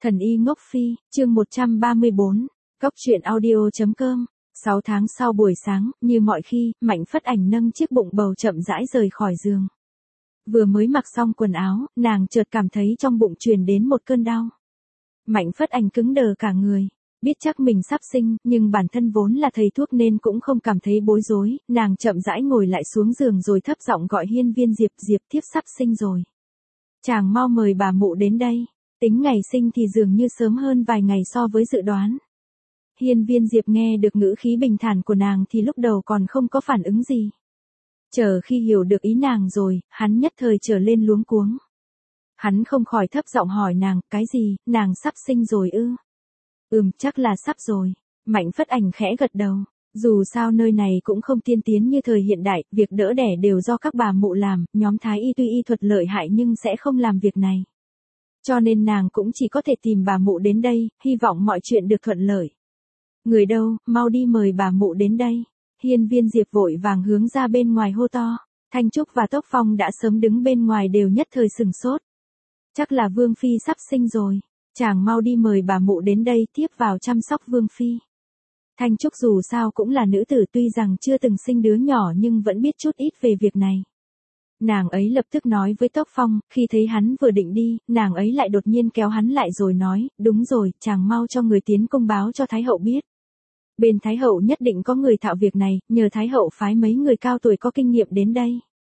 Thần y ngốc phi, chương 134, Cóc truyện audio.com. 6 tháng sau buổi sáng, như mọi khi, Mạnh Phất Ảnh nâng chiếc bụng bầu chậm rãi rời khỏi giường. Vừa mới mặc xong quần áo, nàng chợt cảm thấy trong bụng truyền đến một cơn đau. Mạnh Phất Ảnh cứng đờ cả người, biết chắc mình sắp sinh, nhưng bản thân vốn là thầy thuốc nên cũng không cảm thấy bối rối, nàng chậm rãi ngồi lại xuống giường rồi thấp giọng gọi Hiên Viên Diệp, Diệp thiếp sắp sinh rồi. Chàng mau mời bà mụ đến đây. Tính ngày sinh thì dường như sớm hơn vài ngày so với dự đoán. Hiên Viên Diệp nghe được ngữ khí bình thản của nàng thì lúc đầu còn không có phản ứng gì. Chờ khi hiểu được ý nàng rồi, hắn nhất thời trở lên luống cuống. Hắn không khỏi thấp giọng hỏi nàng, cái gì, nàng sắp sinh rồi ư? Chắc là sắp rồi. Mạnh Phất Ảnh khẽ gật đầu. Dù sao nơi này cũng không tiên tiến như thời hiện đại, việc đỡ đẻ đều do các bà mụ làm, nhóm thái y tuy y thuật lợi hại nhưng sẽ không làm việc này. Cho nên nàng cũng chỉ có thể tìm bà mụ đến đây, hy vọng mọi chuyện được thuận lợi. Người đâu, mau đi mời bà mụ đến đây. Hiên Viên Diệp vội vàng hướng ra bên ngoài hô to. Thanh Trúc và Tốc Phong đã sớm đứng bên ngoài đều nhất thời sừng sốt. Chắc là Vương Phi sắp sinh rồi. Chàng mau đi mời bà mụ đến đây tiếp vào chăm sóc Vương Phi. Thanh Trúc dù sao cũng là nữ tử, tuy rằng chưa từng sinh đứa nhỏ nhưng vẫn biết chút ít về việc này. Nàng ấy lập tức nói với Tốc Phong, khi thấy hắn vừa định đi, nàng ấy lại đột nhiên kéo hắn lại rồi nói, đúng rồi, chàng mau cho người tiến công báo cho Thái Hậu biết. Bên Thái Hậu nhất định có người thạo việc này, nhờ Thái Hậu phái mấy người cao tuổi có kinh nghiệm đến đây.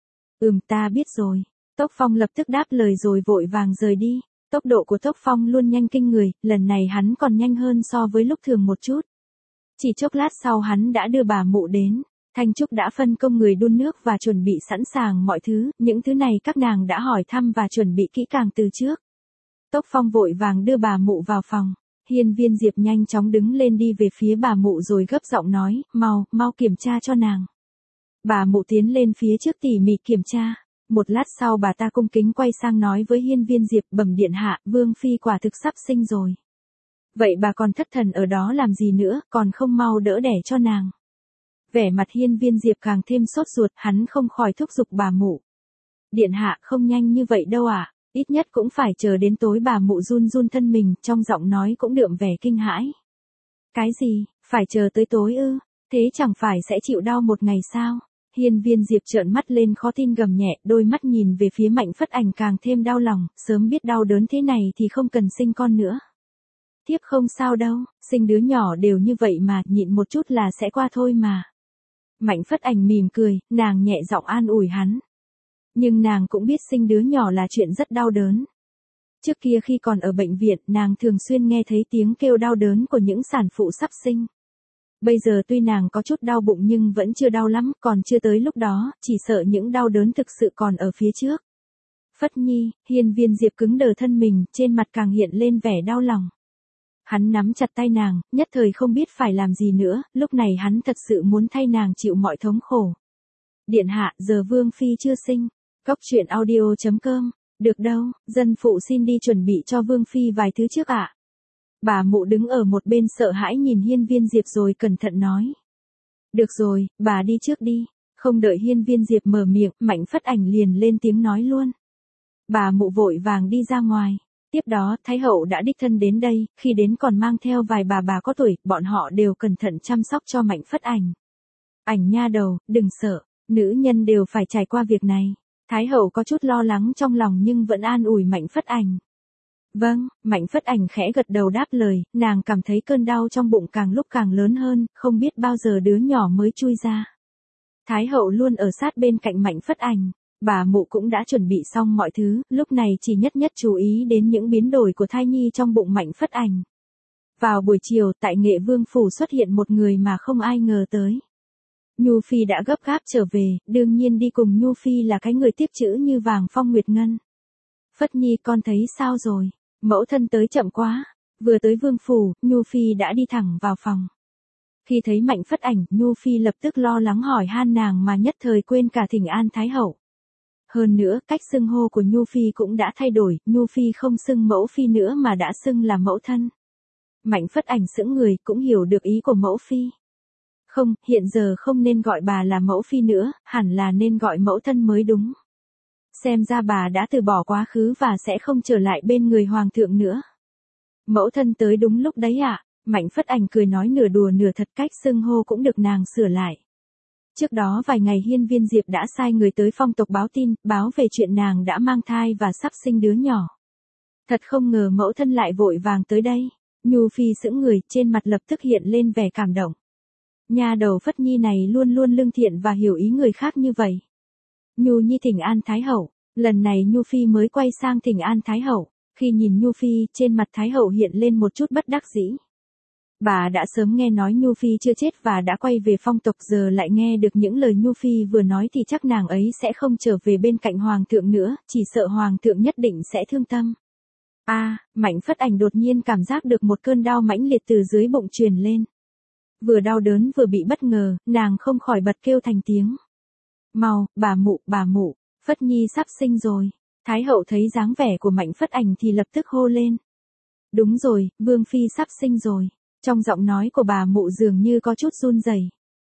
Ta biết rồi. Tốc Phong lập tức đáp lời rồi vội vàng rời đi. Tốc độ của Tốc Phong luôn nhanh kinh người, lần này hắn còn nhanh hơn so với lúc thường một chút. Chỉ chốc lát sau hắn đã đưa bà mụ đến. Thanh Trúc đã phân công người đun nước và chuẩn bị sẵn sàng mọi thứ, những thứ này các nàng đã hỏi thăm và chuẩn bị kỹ càng từ trước. Tốc Phong vội vàng đưa bà mụ vào phòng. Hiên Viên Diệp nhanh chóng đứng lên đi về phía bà mụ rồi gấp giọng nói, mau kiểm tra cho nàng. Bà mụ tiến lên phía trước tỉ mỉ kiểm tra. Một lát sau bà ta cung kính quay sang nói với Hiên Viên Diệp, bẩm điện hạ, Vương Phi quả thực sắp sinh rồi. Vậy bà còn thất thần ở đó làm gì nữa, còn không mau đỡ đẻ cho nàng. Vẻ mặt Hiên Viên Diệp càng thêm sốt ruột, hắn không khỏi thúc giục bà mụ. Điện hạ không nhanh như vậy đâu ạ, ít nhất cũng phải chờ đến tối. Bà mụ run run thân mình, trong giọng nói cũng đượm vẻ kinh hãi. Cái gì, phải chờ tới tối ư, thế chẳng phải sẽ chịu đau một ngày sao? Hiên Viên Diệp trợn mắt lên khó tin gầm nhẹ, đôi mắt nhìn về phía Mạnh Phất Ảnh càng thêm đau lòng, sớm biết đau đớn thế này thì không cần sinh con nữa. Thiếp không sao đâu, sinh đứa nhỏ đều như vậy mà, nhịn một chút là sẽ qua thôi mà. Mạnh Phất Ảnh mỉm cười, nàng nhẹ giọng an ủi hắn. Nhưng nàng cũng biết sinh đứa nhỏ là chuyện rất đau đớn. Trước kia khi còn ở bệnh viện, nàng thường xuyên nghe thấy tiếng kêu đau đớn của những sản phụ sắp sinh. Bây giờ tuy nàng có chút đau bụng nhưng vẫn chưa đau lắm, còn chưa tới lúc đó, chỉ sợ những đau đớn thực sự còn ở phía trước. Phất Nhi, Hiên Viên Diệp cứng đờ thân mình, trên mặt càng hiện lên vẻ đau lòng. Hắn nắm chặt tay nàng, nhất thời không biết phải làm gì nữa, lúc này hắn thật sự muốn thay nàng chịu mọi thống khổ. Điện hạ, giờ Vương Phi chưa sinh. Cóc truyện audio.com. Được đâu, dân phụ xin đi chuẩn bị cho Vương Phi vài thứ trước ạ. Bà mụ đứng ở một bên sợ hãi nhìn Hiên Viên Diệp rồi cẩn thận nói. Được rồi, bà đi trước đi. Không đợi Hiên Viên Diệp mở miệng, Mạnh Phất Ảnh liền lên tiếng nói luôn. Bà mụ vội vàng đi ra ngoài. Tiếp đó, Thái Hậu đã đích thân đến đây, khi đến còn mang theo vài bà có tuổi, bọn họ đều cẩn thận chăm sóc cho Mạnh Phất Ảnh. Ảnh nha đầu, đừng sợ, nữ nhân đều phải trải qua việc này. Thái Hậu có chút lo lắng trong lòng nhưng vẫn an ủi Mạnh Phất Ảnh. Vâng, Mạnh Phất Ảnh khẽ gật đầu đáp lời, nàng cảm thấy cơn đau trong bụng càng lúc càng lớn hơn, không biết bao giờ đứa nhỏ mới chui ra. Thái Hậu luôn ở sát bên cạnh Mạnh Phất Ảnh. Bà mụ cũng đã chuẩn bị xong mọi thứ, lúc này chỉ nhất chú ý đến những biến đổi của thai nhi trong bụng Mạnh Phất Ảnh. Vào buổi chiều, tại Nghệ Vương Phủ xuất hiện một người mà không ai ngờ tới. Nhu Phi đã gấp gáp trở về, đương nhiên đi cùng Nhu Phi là cái người tiếp chữ như vàng phong nguyệt ngân. Phất Nhi con thấy sao rồi? Mẫu thân tới chậm quá. Vừa tới Vương Phủ, Nhu Phi đã đi thẳng vào phòng. Khi thấy Mạnh Phất Ảnh, Nhu Phi lập tức lo lắng hỏi han nàng mà nhất thời quên cả thỉnh an Thái Hậu. Hơn nữa, cách xưng hô của Nhu Phi cũng đã thay đổi, Nhu Phi không xưng mẫu phi nữa mà đã xưng là mẫu thân. Mạnh Phất Ảnh sững người, cũng hiểu được ý của mẫu phi. Không, hiện giờ không nên gọi bà là mẫu phi nữa, hẳn là nên gọi mẫu thân mới đúng. Xem ra bà đã từ bỏ quá khứ và sẽ không trở lại bên người hoàng thượng nữa. Mẫu thân tới đúng lúc đấy ạ. Mạnh Phất Ảnh cười nói nửa đùa nửa thật, cách xưng hô cũng được nàng sửa lại. Trước đó vài ngày Hiên Viên Diệp đã sai người tới phong tộc báo tin, báo về chuyện nàng đã mang thai và sắp sinh đứa nhỏ. Thật không ngờ mẫu thân lại vội vàng tới đây. Nhu Phi sững người, trên mặt lập tức hiện lên vẻ cảm động. Nha đầu Phất Nhi này luôn luôn lương thiện và hiểu ý người khác như vậy. Nhu Nhi thỉnh an Thái Hậu. Lần này Nhu Phi mới quay sang thỉnh an Thái Hậu. Khi nhìn Nhu Phi, trên mặt Thái Hậu hiện lên một chút bất đắc dĩ. Bà đã sớm nghe nói Nhu Phi chưa chết và đã quay về phong tộc, giờ lại nghe được những lời Nhu Phi vừa nói thì chắc nàng ấy sẽ không trở về bên cạnh Hoàng thượng nữa, chỉ sợ Hoàng thượng nhất định sẽ thương tâm. Mạnh Phất Ảnh đột nhiên cảm giác được một cơn đau mãnh liệt từ dưới bụng truyền lên. Vừa đau đớn vừa bị bất ngờ, nàng không khỏi bật kêu thành tiếng. Mau, bà mụ, Phất Nhi sắp sinh rồi. Thái Hậu thấy dáng vẻ của Mạnh Phất Ảnh thì lập tức hô lên. Đúng rồi, Vương Phi sắp sinh rồi. Trong giọng nói của bà mụ dường như có chút run rẩy.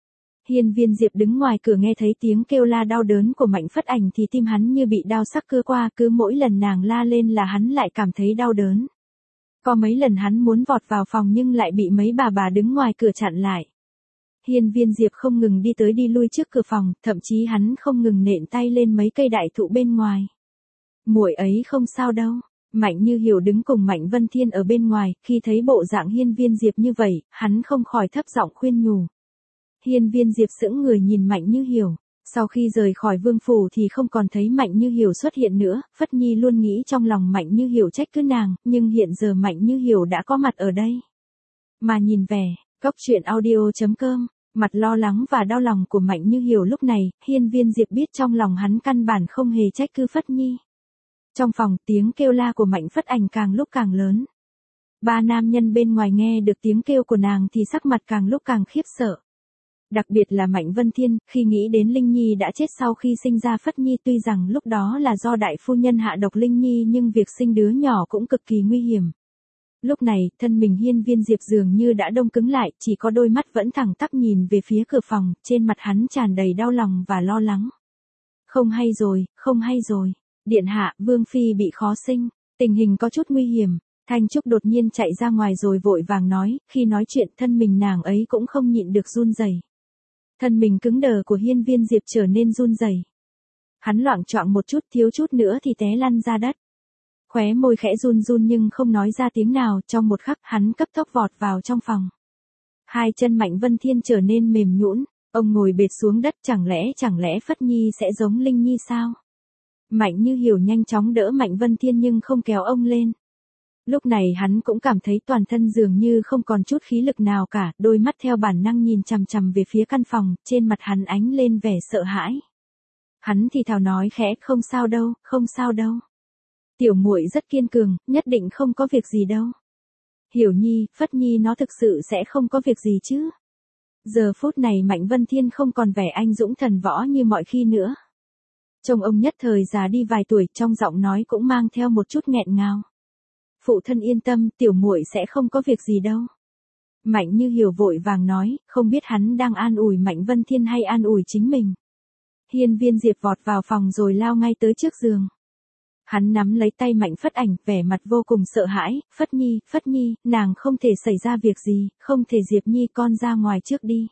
Hiên Viên Diệp đứng ngoài cửa nghe thấy tiếng kêu la đau đớn của Mạnh Phất Ảnh thì tim hắn như bị đao sắc cưa qua, cứ mỗi lần nàng la lên là hắn lại cảm thấy đau đớn. Có mấy lần hắn muốn vọt vào phòng nhưng lại bị mấy bà đứng ngoài cửa chặn lại. Hiên Viên Diệp không ngừng đi tới đi lui trước cửa phòng, thậm chí hắn không ngừng nện tay lên mấy cây đại thụ bên ngoài. Muội ấy không sao đâu. Mạnh Như Hiểu đứng cùng Mạnh Vân Thiên ở bên ngoài, khi thấy bộ dạng Hiên Viên Diệp như vậy, hắn không khỏi thấp giọng khuyên nhủ. Hiên Viên Diệp sững người nhìn Mạnh Như Hiểu. Sau khi rời khỏi vương phủ thì không còn thấy Mạnh Như Hiểu xuất hiện nữa, Phất Nhi luôn nghĩ trong lòng Mạnh Như Hiểu trách cứ nàng, nhưng hiện giờ Mạnh Như Hiểu đã có mặt ở đây. Mà nhìn vẻ, coctruyện.audio.com, mặt lo lắng và đau lòng của Mạnh Như Hiểu lúc này, Hiên Viên Diệp biết trong lòng hắn căn bản không hề trách cứ Phất Nhi. Trong phòng, tiếng kêu la của Mạnh Phất Ảnh càng lúc càng lớn. Ba nam nhân bên ngoài nghe được tiếng kêu của nàng thì sắc mặt càng lúc càng khiếp sợ. Đặc biệt là Mạnh Vân Thiên, khi nghĩ đến Linh Nhi đã chết sau khi sinh ra Phất Nhi, tuy rằng lúc đó là do đại phu nhân hạ độc Linh Nhi nhưng việc sinh đứa nhỏ cũng cực kỳ nguy hiểm. Lúc này, thân mình Hiên Viên Diệp dường như đã đông cứng lại, chỉ có đôi mắt vẫn thẳng tắp nhìn về phía cửa phòng, trên mặt hắn tràn đầy đau lòng và lo lắng. Không hay rồi. Điện hạ, Vương Phi bị khó sinh, tình hình có chút nguy hiểm. Thanh Trúc đột nhiên chạy ra ngoài rồi vội vàng nói, khi nói chuyện thân mình nàng ấy cũng không nhịn được run rẩy. Thân mình cứng đờ của Hiên Viên Diệp trở nên run rẩy. Hắn loạng choạng một chút, thiếu chút nữa thì té lăn ra đất. Khóe môi khẽ run run nhưng không nói ra tiếng nào, trong một khắc hắn cấp tốc vọt vào trong phòng. Hai chân Mạnh Vân Thiên trở nên mềm nhũn, ông ngồi bệt xuống đất, chẳng lẽ Phất Nhi sẽ giống Linh Nhi sao? Mạnh Như Hiểu nhanh chóng đỡ Mạnh Vân Thiên nhưng không kéo ông lên. Lúc này hắn cũng cảm thấy toàn thân dường như không còn chút khí lực nào cả, đôi mắt theo bản năng nhìn chằm chằm về phía căn phòng, trên mặt hắn ánh lên vẻ sợ hãi. Hắn thì thào nói khẽ, không sao đâu. Tiểu muội rất kiên cường, nhất định không có việc gì đâu. Hiểu Nhi, Phất Nhi nó thực sự sẽ không có việc gì chứ. Giờ phút này Mạnh Vân Thiên không còn vẻ anh dũng thần võ như mọi khi nữa. Trông ông nhất thời già đi vài tuổi, trong giọng nói cũng mang theo một chút nghẹn ngào. Phụ thân yên tâm, tiểu muội sẽ không có việc gì đâu. Mạnh Như Hiểu vội vàng nói, không biết hắn đang an ủi Mạnh Vân Thiên hay an ủi chính mình. Hiên Viên Diệp vọt vào phòng rồi lao ngay tới trước giường. Hắn nắm lấy tay Mạnh Phất Ảnh, vẻ mặt vô cùng sợ hãi, Phất Nhi, nàng không thể xảy ra việc gì, không thể. Diệp Nhi con ra ngoài trước đi.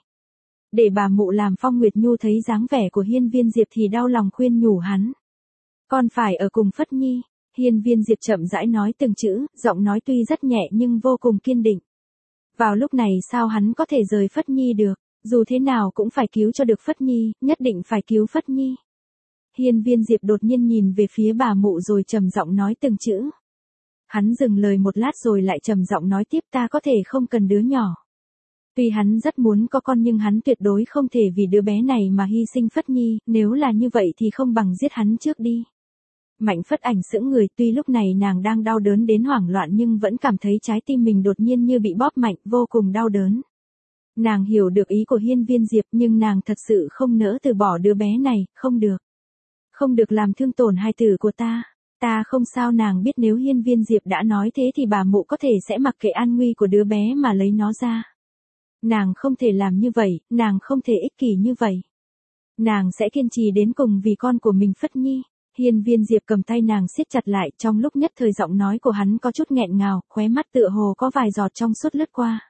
Để bà mụ làm. Phong Nguyệt Nhu thấy dáng vẻ của Hiên Viên Diệp thì đau lòng khuyên nhủ hắn. Con phải ở cùng Phất Nhi. Hiên Viên Diệp chậm rãi nói từng chữ, giọng nói tuy rất nhẹ nhưng vô cùng kiên định. Vào lúc này sao hắn có thể rời Phất Nhi được, dù thế nào cũng phải cứu cho được Phất Nhi, nhất định phải cứu Phất Nhi. Hiên Viên Diệp đột nhiên nhìn về phía bà mụ rồi trầm giọng nói từng chữ. Hắn dừng lời một lát rồi lại trầm giọng nói tiếp, ta có thể không cần đứa nhỏ. Tuy hắn rất muốn có con nhưng hắn tuyệt đối không thể vì đứa bé này mà hy sinh Phất Nhi, nếu là như vậy thì không bằng giết hắn trước đi. Mạnh Phất Ảnh sững người, tuy lúc này nàng đang đau đớn đến hoảng loạn nhưng vẫn cảm thấy trái tim mình đột nhiên như bị bóp mạnh, vô cùng đau đớn. Nàng hiểu được ý của Hiên Viên Diệp nhưng nàng thật sự không nỡ từ bỏ đứa bé này, không được. Không được làm thương tổn hài tử của ta. Ta không sao. Nàng biết nếu Hiên Viên Diệp đã nói thế thì bà mụ có thể sẽ mặc kệ an nguy của đứa bé mà lấy nó ra. Nàng không thể làm như vậy, nàng không thể ích kỷ như vậy. Nàng sẽ kiên trì đến cùng vì con của mình Phất Nhi. Hiên Viên Diệp cầm tay nàng siết chặt lại, trong lúc nhất thời giọng nói của hắn có chút nghẹn ngào, khóe mắt tựa hồ có vài giọt trong suốt lướt qua.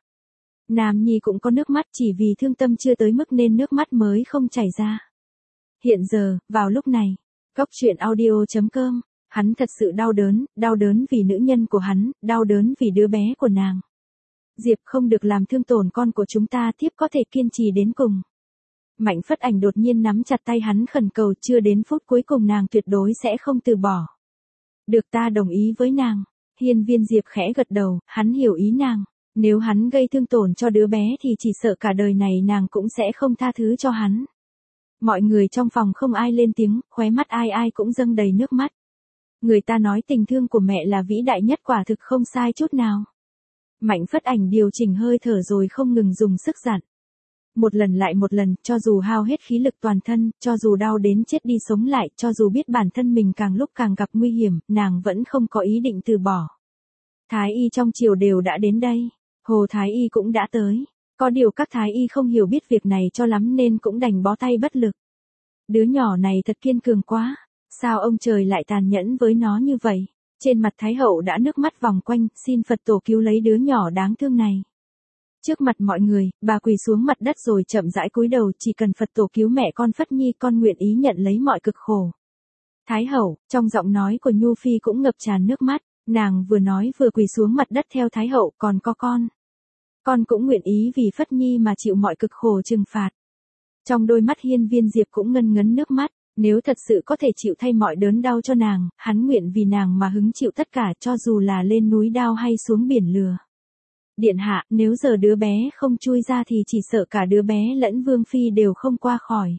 Nam nhi cũng có nước mắt, chỉ vì thương tâm chưa tới mức nên nước mắt mới không chảy ra. Hiện giờ, vào lúc này, Cốc truyện audio.com, hắn thật sự đau đớn vì nữ nhân của hắn, đau đớn vì đứa bé của nàng. Diệp không được làm thương tổn con của chúng ta, thiếp có thể kiên trì đến cùng. Mạnh Phất Ảnh đột nhiên nắm chặt tay hắn khẩn cầu, chưa đến phút cuối cùng nàng tuyệt đối sẽ không từ bỏ. Được, ta đồng ý với nàng. Hiên Viên Diệp khẽ gật đầu, hắn hiểu ý nàng. Nếu hắn gây thương tổn cho đứa bé thì chỉ sợ cả đời này nàng cũng sẽ không tha thứ cho hắn. Mọi người trong phòng không ai lên tiếng, khóe mắt ai ai cũng dâng đầy nước mắt. Người ta nói tình thương của mẹ là vĩ đại nhất, quả thực không sai chút nào. Mạnh Phất Ảnh điều chỉnh hơi thở rồi không ngừng dùng sức dặn. Một lần lại một lần, cho dù hao hết khí lực toàn thân, cho dù đau đến chết đi sống lại, cho dù biết bản thân mình càng lúc càng gặp nguy hiểm, nàng vẫn không có ý định từ bỏ. Thái y trong triều đều đã đến đây. Hồ Thái y cũng đã tới. Có điều các Thái y không hiểu biết việc này cho lắm nên cũng đành bó tay bất lực. Đứa nhỏ này thật kiên cường quá. Sao ông trời lại tàn nhẫn với nó như vậy? Trên mặt Thái hậu đã nước mắt vòng quanh, xin Phật tổ cứu lấy đứa nhỏ đáng thương này. Trước mặt mọi người, bà quỳ xuống mặt đất rồi chậm rãi cúi đầu, chỉ cần Phật tổ cứu mẹ con Phất Nhi, con nguyện ý nhận lấy mọi cực khổ. Thái hậu, trong giọng nói của Nhu Phi cũng ngập tràn nước mắt, nàng vừa nói vừa quỳ xuống mặt đất theo Thái hậu, còn có con. Con cũng nguyện ý vì Phất Nhi mà chịu mọi cực khổ trừng phạt. Trong đôi mắt Hiên Viên Diệp cũng ngân ngấn nước mắt, nếu thật sự có thể chịu thay mọi đớn đau cho nàng, hắn nguyện vì nàng mà hứng chịu tất cả, cho dù là lên núi đao hay xuống biển lửa. Điện hạ, nếu giờ đứa bé không chui ra thì chỉ sợ cả đứa bé lẫn Vương Phi đều không qua khỏi.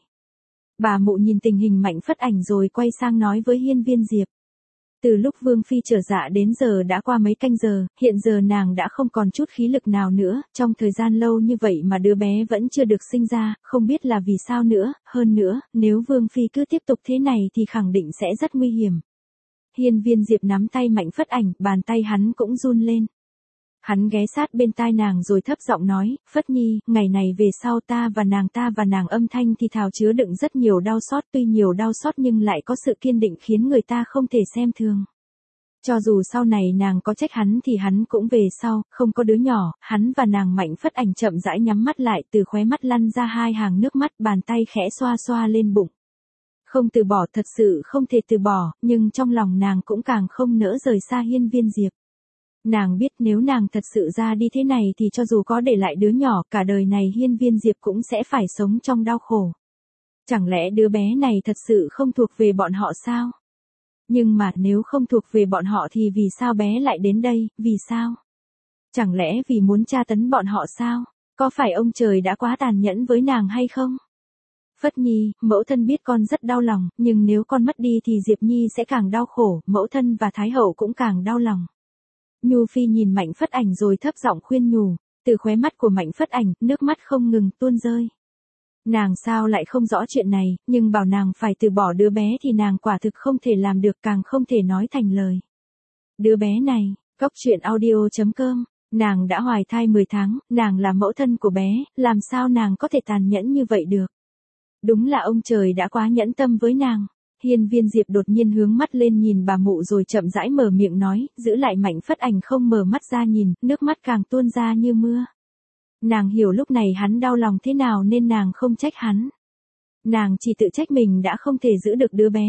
Bà mụ nhìn tình hình Mạnh Phất Ảnh rồi quay sang nói với Hiên Viên Diệp. Từ lúc Vương Phi trở dạ đến giờ đã qua mấy canh giờ, hiện giờ nàng đã không còn chút khí lực nào nữa, trong thời gian lâu như vậy mà đứa bé vẫn chưa được sinh ra, không biết là vì sao nữa, hơn nữa, nếu Vương Phi cứ tiếp tục thế này thì khẳng định sẽ rất nguy hiểm. Hiên Viên Diệp nắm tay Mạnh Phất Ảnh, bàn tay hắn cũng run lên. Hắn ghé sát bên tai nàng rồi thấp giọng nói, Phất Nhi, ngày này về sau ta và nàng âm thanh thì thào chứa đựng rất nhiều đau xót, tuy nhiều đau xót nhưng lại có sự kiên định khiến người ta không thể xem thường. Cho dù sau này nàng có trách hắn thì hắn cũng về sau, không có đứa nhỏ, hắn và nàng. Mạnh Phất Ảnh chậm rãi nhắm mắt lại, từ khóe mắt lăn ra hai hàng nước mắt, bàn tay khẽ xoa xoa lên bụng. Không từ bỏ, thật sự không thể từ bỏ, nhưng trong lòng nàng cũng càng không nỡ rời xa Hiên Viên Diệp. Nàng biết nếu nàng thật sự ra đi thế này thì cho dù có để lại đứa nhỏ, cả đời này Hiên Viên Diệp cũng sẽ phải sống trong đau khổ. Chẳng lẽ đứa bé này thật sự không thuộc về bọn họ sao? Nhưng mà nếu không thuộc về bọn họ thì vì sao bé lại đến đây, vì sao? Chẳng lẽ vì muốn tra tấn bọn họ sao? Có phải ông trời đã quá tàn nhẫn với nàng hay không? Phất Nhi, mẫu thân biết con rất đau lòng, nhưng nếu con mất đi thì Diệp Nhi sẽ càng đau khổ, mẫu thân và Thái hậu cũng càng đau lòng. Nhu Phi nhìn Mạnh Phất Ảnh rồi thấp giọng khuyên nhủ, từ khóe mắt của Mạnh Phất Ảnh, nước mắt không ngừng tuôn rơi. Nàng sao lại không rõ chuyện này, nhưng bảo nàng phải từ bỏ đứa bé thì nàng quả thực không thể làm được, càng không thể nói thành lời. Đứa bé này, Cốc truyện audio.com, nàng đã hoài thai 10 tháng, nàng là mẫu thân của bé, làm sao nàng có thể tàn nhẫn như vậy được. Đúng là ông trời đã quá nhẫn tâm với nàng. Hiên Viên Diệp đột nhiên hướng mắt lên nhìn bà mụ rồi chậm rãi mở miệng nói, giữ lại Mạnh Phất Ảnh không mở mắt ra nhìn, nước mắt càng tuôn ra như mưa. Nàng hiểu lúc này hắn đau lòng thế nào nên nàng không trách hắn. Nàng chỉ tự trách mình đã không thể giữ được đứa bé.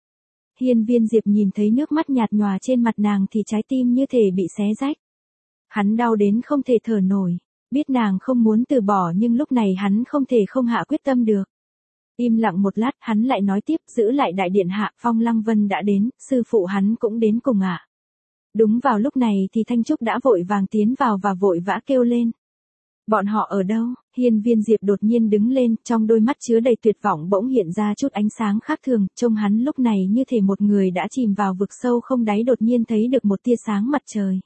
Hiên Viên Diệp nhìn thấy nước mắt nhạt nhòa trên mặt nàng thì trái tim như thể bị xé rách. Hắn đau đến không thể thở nổi, biết nàng không muốn từ bỏ nhưng lúc này hắn không thể không hạ quyết tâm được. Im lặng một lát, hắn lại nói tiếp, giữ lại đại điện hạ, Phong Lăng Vân đã đến, sư phụ hắn cũng đến cùng ạ. Đúng vào lúc này thì Thanh Trúc đã vội vàng tiến vào và vội vã kêu lên. Bọn họ ở đâu? Hiên Viên Diệp đột nhiên đứng lên, trong đôi mắt chứa đầy tuyệt vọng bỗng hiện ra chút ánh sáng khác thường, trông hắn lúc này như thể một người đã chìm vào vực sâu không đáy đột nhiên thấy được một tia sáng mặt trời.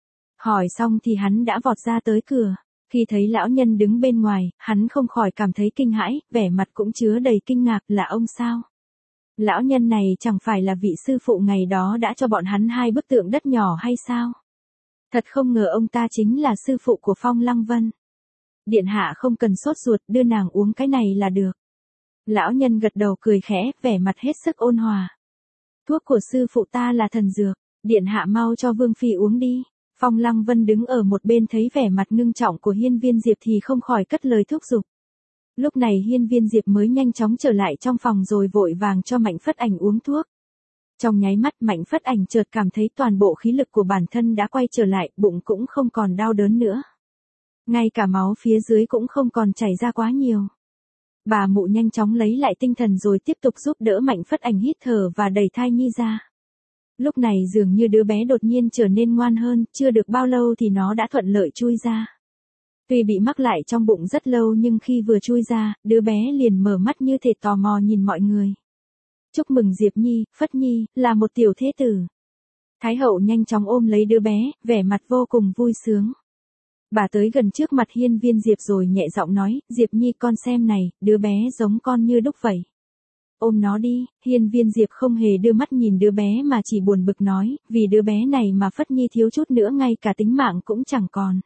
Hỏi xong thì hắn đã vọt ra tới cửa. Khi thấy lão nhân đứng bên ngoài, hắn không khỏi cảm thấy kinh hãi, vẻ mặt cũng chứa đầy kinh ngạc, là ông sao? Lão nhân này chẳng phải là vị sư phụ ngày đó đã cho bọn hắn 2 bức tượng đất nhỏ hay sao? Thật không ngờ ông ta chính là sư phụ của Phong Lăng Vân. Điện hạ không cần sốt ruột, đưa nàng uống cái này là được. Lão nhân gật đầu cười khẽ, vẻ mặt hết sức ôn hòa. Thuốc của sư phụ ta là thần dược, điện hạ mau cho Vương Phi uống đi. Phong Lăng Vân đứng ở một bên thấy vẻ mặt ngưng trọng của Hiên Viên Diệp thì không khỏi cất lời thúc giục. Lúc này Hiên Viên Diệp mới nhanh chóng trở lại trong phòng rồi vội vàng cho Mạnh Phất Ảnh uống thuốc. Trong nháy mắt Mạnh Phất Ảnh chợt cảm thấy toàn bộ khí lực của bản thân đã quay trở lại, bụng cũng không còn đau đớn nữa. Ngay cả máu phía dưới cũng không còn chảy ra quá nhiều. Bà mụ nhanh chóng lấy lại tinh thần rồi tiếp tục giúp đỡ Mạnh Phất Ảnh hít thở và đẩy thai nhi ra. Lúc này dường như đứa bé đột nhiên trở nên ngoan hơn, chưa được bao lâu thì nó đã thuận lợi chui ra. Tuy bị mắc lại trong bụng rất lâu nhưng khi vừa chui ra, đứa bé liền mở mắt như thể tò mò nhìn mọi người. Chúc mừng Diệp Nhi, Phất Nhi, là một tiểu thế tử. Thái hậu nhanh chóng ôm lấy đứa bé, vẻ mặt vô cùng vui sướng. Bà tới gần trước mặt Hiên Viên Diệp rồi nhẹ giọng nói, Diệp Nhi con xem này, đứa bé giống con như đúc vậy. Ôm nó đi. Hiên Viên Diệp không hề đưa mắt nhìn đứa bé mà chỉ buồn bực nói, vì đứa bé này mà Phất Nhi thiếu chút nữa ngay cả tính mạng cũng chẳng còn.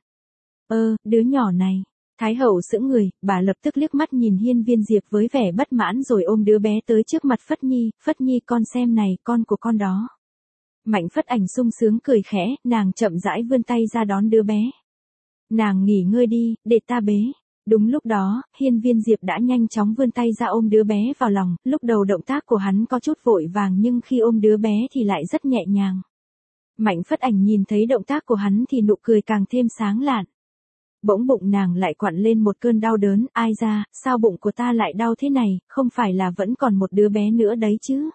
Đứa nhỏ này. Thái hậu sững người, bà lập tức liếc mắt nhìn Hiên Viên Diệp với vẻ bất mãn rồi ôm đứa bé tới trước mặt Phất Nhi con xem này, con của con đó. Mạnh Phất Ảnh sung sướng cười khẽ, nàng chậm rãi vươn tay ra đón đứa bé. Nàng nghỉ ngơi đi, để ta bế. Đúng lúc đó, Hiên Viên Diệp đã nhanh chóng vươn tay ra ôm đứa bé vào lòng, lúc đầu động tác của hắn có chút vội vàng nhưng khi ôm đứa bé thì lại rất nhẹ nhàng. Mạnh Phất Ảnh nhìn thấy động tác của hắn thì nụ cười càng thêm sáng lạn. Bỗng bụng nàng lại quặn lên một cơn đau đớn, ai ra, sao bụng của ta lại đau thế này, không phải là vẫn còn một đứa bé nữa đấy chứ.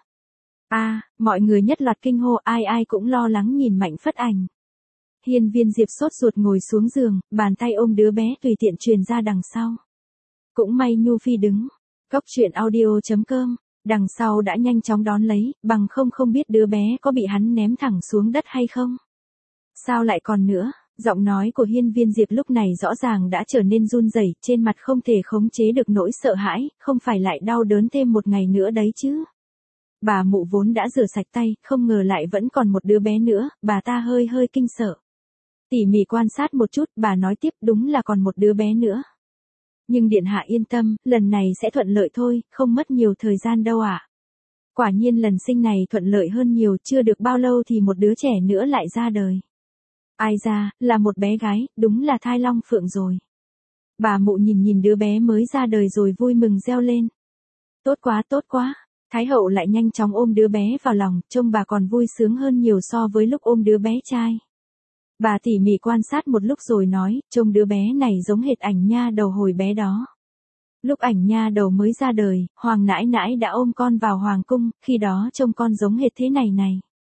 Mọi người nhất loạt kinh hô, ai cũng lo lắng nhìn Mạnh Phất Ảnh. Hiên Viên Diệp sốt ruột ngồi xuống giường, bàn tay ôm đứa bé tùy tiện truyền ra đằng sau. Cũng may Nhu Phi đứng. Cốc truyện audio.com, đằng sau đã nhanh chóng đón lấy, bằng không biết đứa bé có bị hắn ném thẳng xuống đất hay không. Sao lại còn nữa? Giọng nói của Hiên Viên Diệp lúc này rõ ràng đã trở nên run rẩy, trên mặt không thể khống chế được nỗi sợ hãi, không phải lại đau đớn thêm một ngày nữa đấy chứ. Bà mụ vốn đã rửa sạch tay, không ngờ lại vẫn còn một đứa bé nữa, bà ta hơi kinh sợ. Tỉ mỉ quan sát một chút, bà nói tiếp, đúng là còn một đứa bé nữa. Nhưng điện hạ yên tâm, lần này sẽ thuận lợi thôi, không mất nhiều thời gian đâu ạ. Quả nhiên lần sinh này thuận lợi hơn nhiều, chưa được bao lâu thì một đứa trẻ nữa lại ra đời. Ai ra, là một bé gái, đúng là thai long phượng rồi. Bà mụ nhìn đứa bé mới ra đời rồi vui mừng reo lên. Tốt quá. Thái hậu lại nhanh chóng ôm đứa bé vào lòng, trông bà còn vui sướng hơn nhiều so với lúc ôm đứa bé trai. Bà tỉ mỉ quan sát một lúc rồi nói, trông đứa bé này giống hệt Ảnh Nha Đầu hồi bé đó. Lúc Ảnh Nha Đầu mới ra đời, Hoàng nãi nãi đã ôm con vào hoàng cung, khi đó trông con giống hệt thế này.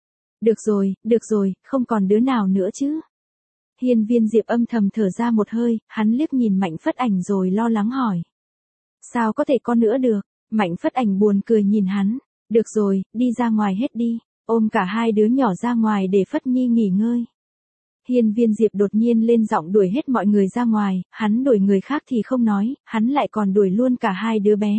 Được rồi, không còn đứa nào nữa chứ. Hiên Viên Diệp âm thầm thở ra một hơi, hắn liếc nhìn Mạnh Phất Ảnh rồi lo lắng hỏi. Sao có thể con nữa được? Mạnh Phất Ảnh buồn cười nhìn hắn. Được rồi, đi ra ngoài hết đi, ôm cả hai đứa nhỏ ra ngoài để Phất Nhi nghỉ ngơi. Hiên Viên Diệp đột nhiên lên giọng đuổi hết mọi người ra ngoài, hắn đuổi người khác thì không nói, hắn lại còn đuổi luôn cả hai đứa bé.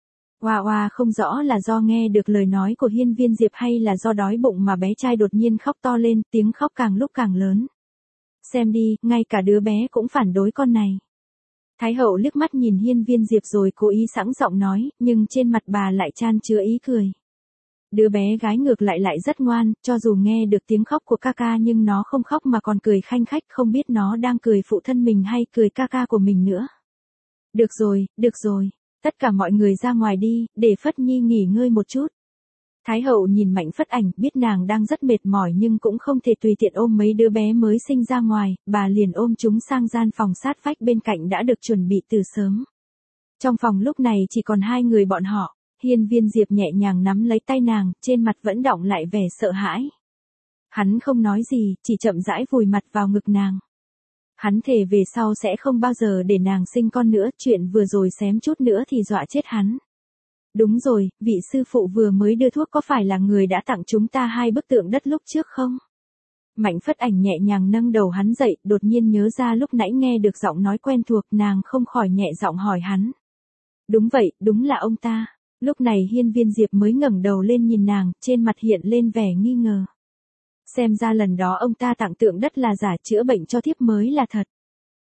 Oa không rõ là do nghe được lời nói của Hiên Viên Diệp hay là do đói bụng mà bé trai đột nhiên khóc to lên, tiếng khóc càng lúc càng lớn. Xem đi, ngay cả đứa bé cũng phản đối con này. Thái hậu liếc mắt nhìn Hiên Viên Diệp rồi cố ý sẵn giọng nói, nhưng trên mặt bà lại chan chứa ý cười. Đứa bé gái ngược lại rất ngoan, cho dù nghe được tiếng khóc của ca nhưng nó không khóc mà còn cười khanh khách, không biết nó đang cười phụ thân mình hay cười ca của mình nữa. Được rồi, tất cả mọi người ra ngoài đi, để Phất Nhi nghỉ ngơi một chút. Thái hậu nhìn Mạnh Phất Ảnh, biết nàng đang rất mệt mỏi nhưng cũng không thể tùy tiện ôm mấy đứa bé mới sinh ra ngoài, bà liền ôm chúng sang gian phòng sát vách bên cạnh đã được chuẩn bị từ sớm. Trong phòng lúc này chỉ còn hai người bọn họ. Hiên Viên Diệp nhẹ nhàng nắm lấy tay nàng, trên mặt vẫn đọng lại vẻ sợ hãi. Hắn không nói gì, chỉ chậm rãi vùi mặt vào ngực nàng. Hắn thề về sau sẽ không bao giờ để nàng sinh con nữa, chuyện vừa rồi xém chút nữa thì dọa chết hắn. Đúng rồi, vị sư phụ vừa mới đưa thuốc có phải là người đã tặng chúng ta hai bức tượng đất lúc trước không? Mạnh Phất Ảnh nhẹ nhàng nâng đầu hắn dậy, đột nhiên nhớ ra lúc nãy nghe được giọng nói quen thuộc, nàng không khỏi nhẹ giọng hỏi hắn. Đúng vậy, đúng là ông ta. Lúc này Hiên Viên Diệp mới ngẩng đầu lên nhìn nàng, trên mặt hiện lên vẻ nghi ngờ. Xem ra lần đó ông ta tặng tượng đất là giả, chữa bệnh cho thiếp mới là thật.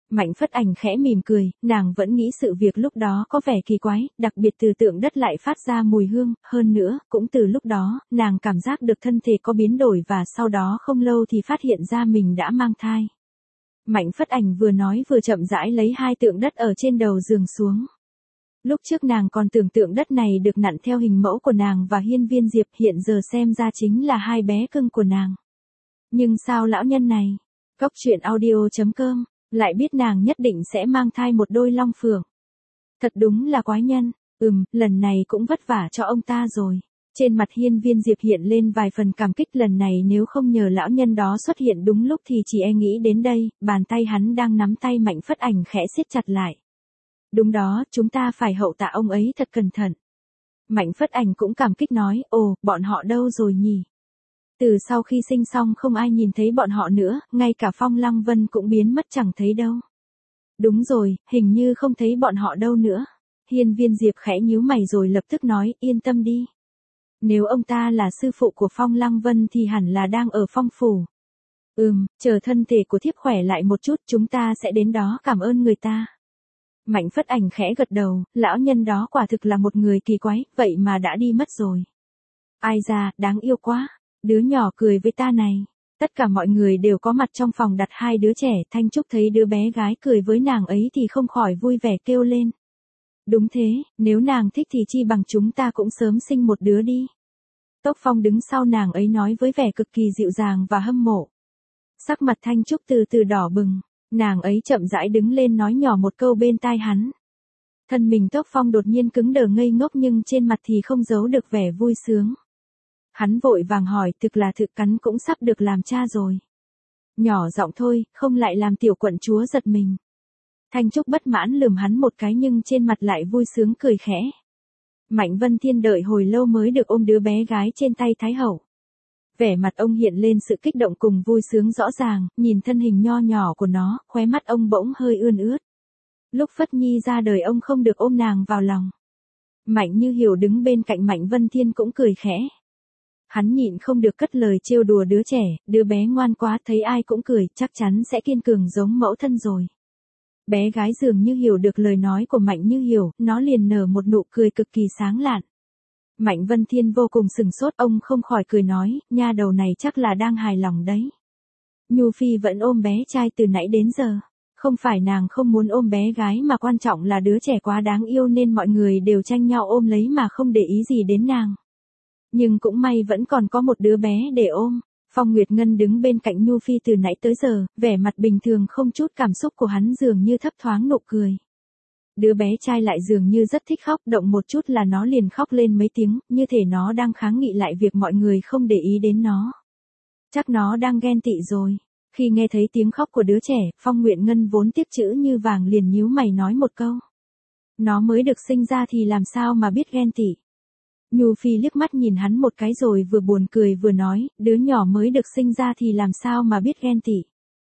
Mạnh Phất Ảnh khẽ mỉm cười, nàng vẫn nghĩ sự việc lúc đó có vẻ kỳ quái, đặc biệt từ tượng đất lại phát ra mùi hương, hơn nữa, cũng từ lúc đó, nàng cảm giác được thân thể có biến đổi và sau đó không lâu thì phát hiện ra mình đã mang thai. Mạnh Phất Ảnh vừa nói vừa chậm rãi lấy hai tượng đất ở trên đầu giường xuống. Lúc trước nàng còn tưởng tượng đất này được nặn theo hình mẫu của nàng và Hiên Viên Diệp, hiện giờ xem ra chính là hai bé cưng của nàng. Nhưng sao lão nhân này, Cốc Truyện Audio.com, lại biết nàng nhất định sẽ mang thai một đôi long phượng. Thật đúng là quái nhân, lần này cũng vất vả cho ông ta rồi. Trên mặt Hiên Viên Diệp hiện lên vài phần cảm kích, lần này nếu không nhờ lão nhân đó xuất hiện đúng lúc thì chỉ e nghĩ đến đây, bàn tay hắn đang nắm tay Mạnh Phất Ảnh khẽ siết chặt lại. Đúng đó, chúng ta phải hậu tạ ông ấy thật cẩn thận. Mạnh Phất Ảnh cũng cảm kích nói, ồ, bọn họ đâu rồi nhỉ? Từ sau khi sinh xong không ai nhìn thấy bọn họ nữa, ngay cả Phong Lăng Vân cũng biến mất chẳng thấy đâu. Đúng rồi, hình như không thấy bọn họ đâu nữa. Hiên Viên Diệp khẽ nhíu mày rồi lập tức nói, yên tâm đi. Nếu ông ta là sư phụ của Phong Lăng Vân thì hẳn là đang ở Phong Phủ. Chờ thân thể của thiếp khỏe lại một chút chúng ta sẽ đến đó cảm ơn người ta. Mạnh Phất Ảnh khẽ gật đầu, lão nhân đó quả thực là một người kỳ quái, vậy mà đã đi mất rồi. Ai da, đáng yêu quá, đứa nhỏ cười với ta này. Tất cả mọi người đều có mặt trong phòng đặt hai đứa trẻ, Thanh Trúc thấy đứa bé gái cười với nàng ấy thì không khỏi vui vẻ kêu lên. Đúng thế, nếu nàng thích thì chi bằng chúng ta cũng sớm sinh một đứa đi. Tốc Phong đứng sau nàng ấy nói với vẻ cực kỳ dịu dàng và hâm mộ. Sắc mặt Thanh Trúc từ từ đỏ bừng, nàng ấy chậm rãi đứng lên nói nhỏ một câu bên tai hắn. Thân mình Tốc Phong đột nhiên cứng đờ ngây ngốc nhưng trên mặt thì không giấu được vẻ vui sướng. Hắn vội vàng hỏi, thực là thực cắn cũng sắp được làm cha rồi. Nhỏ giọng thôi, không lại làm tiểu quận chúa giật mình. Thanh Trúc bất mãn lườm hắn một cái nhưng trên mặt lại vui sướng cười khẽ. Mạnh Vân Thiên đợi hồi lâu mới được ôm đứa bé gái trên tay Thái Hậu. Vẻ mặt ông hiện lên sự kích động cùng vui sướng rõ ràng, nhìn thân hình nho nhỏ của nó, khóe mắt ông bỗng hơi ươn ướt. Lúc Phất Nhi ra đời ông không được ôm nàng vào lòng. Mạnh Như Hiểu đứng bên cạnh Mạnh Vân Thiên cũng cười khẽ. Hắn nhịn không được cất lời trêu đùa đứa trẻ, đứa bé ngoan quá thấy ai cũng cười, chắc chắn sẽ kiên cường giống mẫu thân rồi. Bé gái dường như hiểu được lời nói của Mạnh Như Hiểu, nó liền nở một nụ cười cực kỳ sáng lạn. Mạnh Vân Thiên vô cùng sừng sốt, ông không khỏi cười nói, nha đầu này chắc là đang hài lòng đấy. Nhu Phi vẫn ôm bé trai từ nãy đến giờ. Không phải nàng không muốn ôm bé gái mà quan trọng là đứa trẻ quá đáng yêu nên mọi người đều tranh nhau ôm lấy mà không để ý gì đến nàng. Nhưng cũng may vẫn còn có một đứa bé để ôm. Phong Nguyệt Ngân đứng bên cạnh Nhu Phi từ nãy tới giờ, vẻ mặt bình thường không chút cảm xúc của hắn dường như thấp thoáng nụ cười. Đứa bé trai lại dường như rất thích khóc, động một chút là nó liền khóc lên mấy tiếng, như thể nó đang kháng nghị lại việc mọi người không để ý đến nó. Chắc nó đang ghen tị rồi. Khi nghe thấy tiếng khóc của đứa trẻ, Phong Nguyệt Ngân vốn tiếc chữ như vàng liền nhíu mày nói một câu. Nó mới được sinh ra thì làm sao mà biết ghen tị. Nhu Phi liếc mắt nhìn hắn một cái rồi vừa buồn cười vừa nói, đứa nhỏ mới được sinh ra thì làm sao mà biết ghen tị.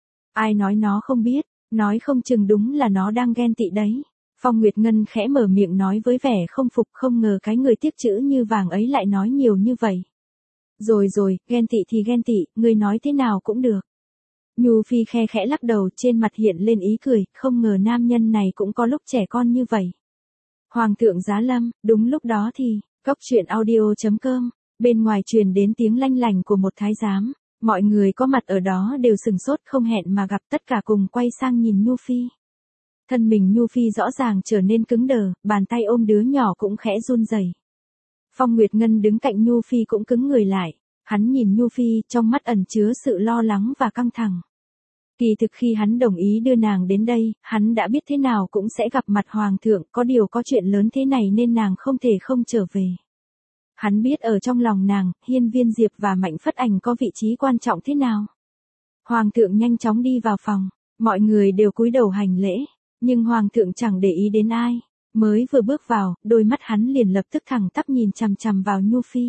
Ai nói nó không biết, nói không chừng đúng là nó đang ghen tị đấy. Phong Nguyệt Ngân khẽ mở miệng nói với vẻ không phục, không ngờ cái người tiếc chữ như vàng ấy lại nói nhiều như vậy. Rồi, ghen tị thì ghen tị, ngươi nói thế nào cũng được. Nhu Phi khe khẽ lắc đầu, trên mặt hiện lên ý cười, không ngờ nam nhân này cũng có lúc trẻ con như vậy. Hoàng thượng giá lâm, đúng lúc đó thì, Cốc Truyện Audio.com, bên ngoài truyền đến tiếng lanh lành của một thái giám, mọi người có mặt ở đó đều sừng sốt không hẹn mà gặp, tất cả cùng quay sang nhìn Nhu Phi. Thân mình Nhu Phi rõ ràng trở nên cứng đờ, bàn tay ôm đứa nhỏ cũng khẽ run rẩy. Phong Nguyệt Ngân đứng cạnh Nhu Phi cũng cứng người lại, hắn nhìn Nhu Phi, trong mắt ẩn chứa sự lo lắng và căng thẳng. Kỳ thực khi hắn đồng ý đưa nàng đến đây, hắn đã biết thế nào cũng sẽ gặp mặt hoàng thượng, có điều có chuyện lớn thế này nên nàng không thể không trở về. Hắn biết ở trong lòng nàng, Hiên Viên Diệp và Mạnh Phất Ảnh có vị trí quan trọng thế nào. Hoàng thượng nhanh chóng đi vào phòng, mọi người đều cúi đầu hành lễ, nhưng hoàng thượng chẳng để ý đến ai. Mới vừa bước vào, đôi mắt hắn liền lập tức thẳng tắp nhìn chằm chằm vào Nhu Phi.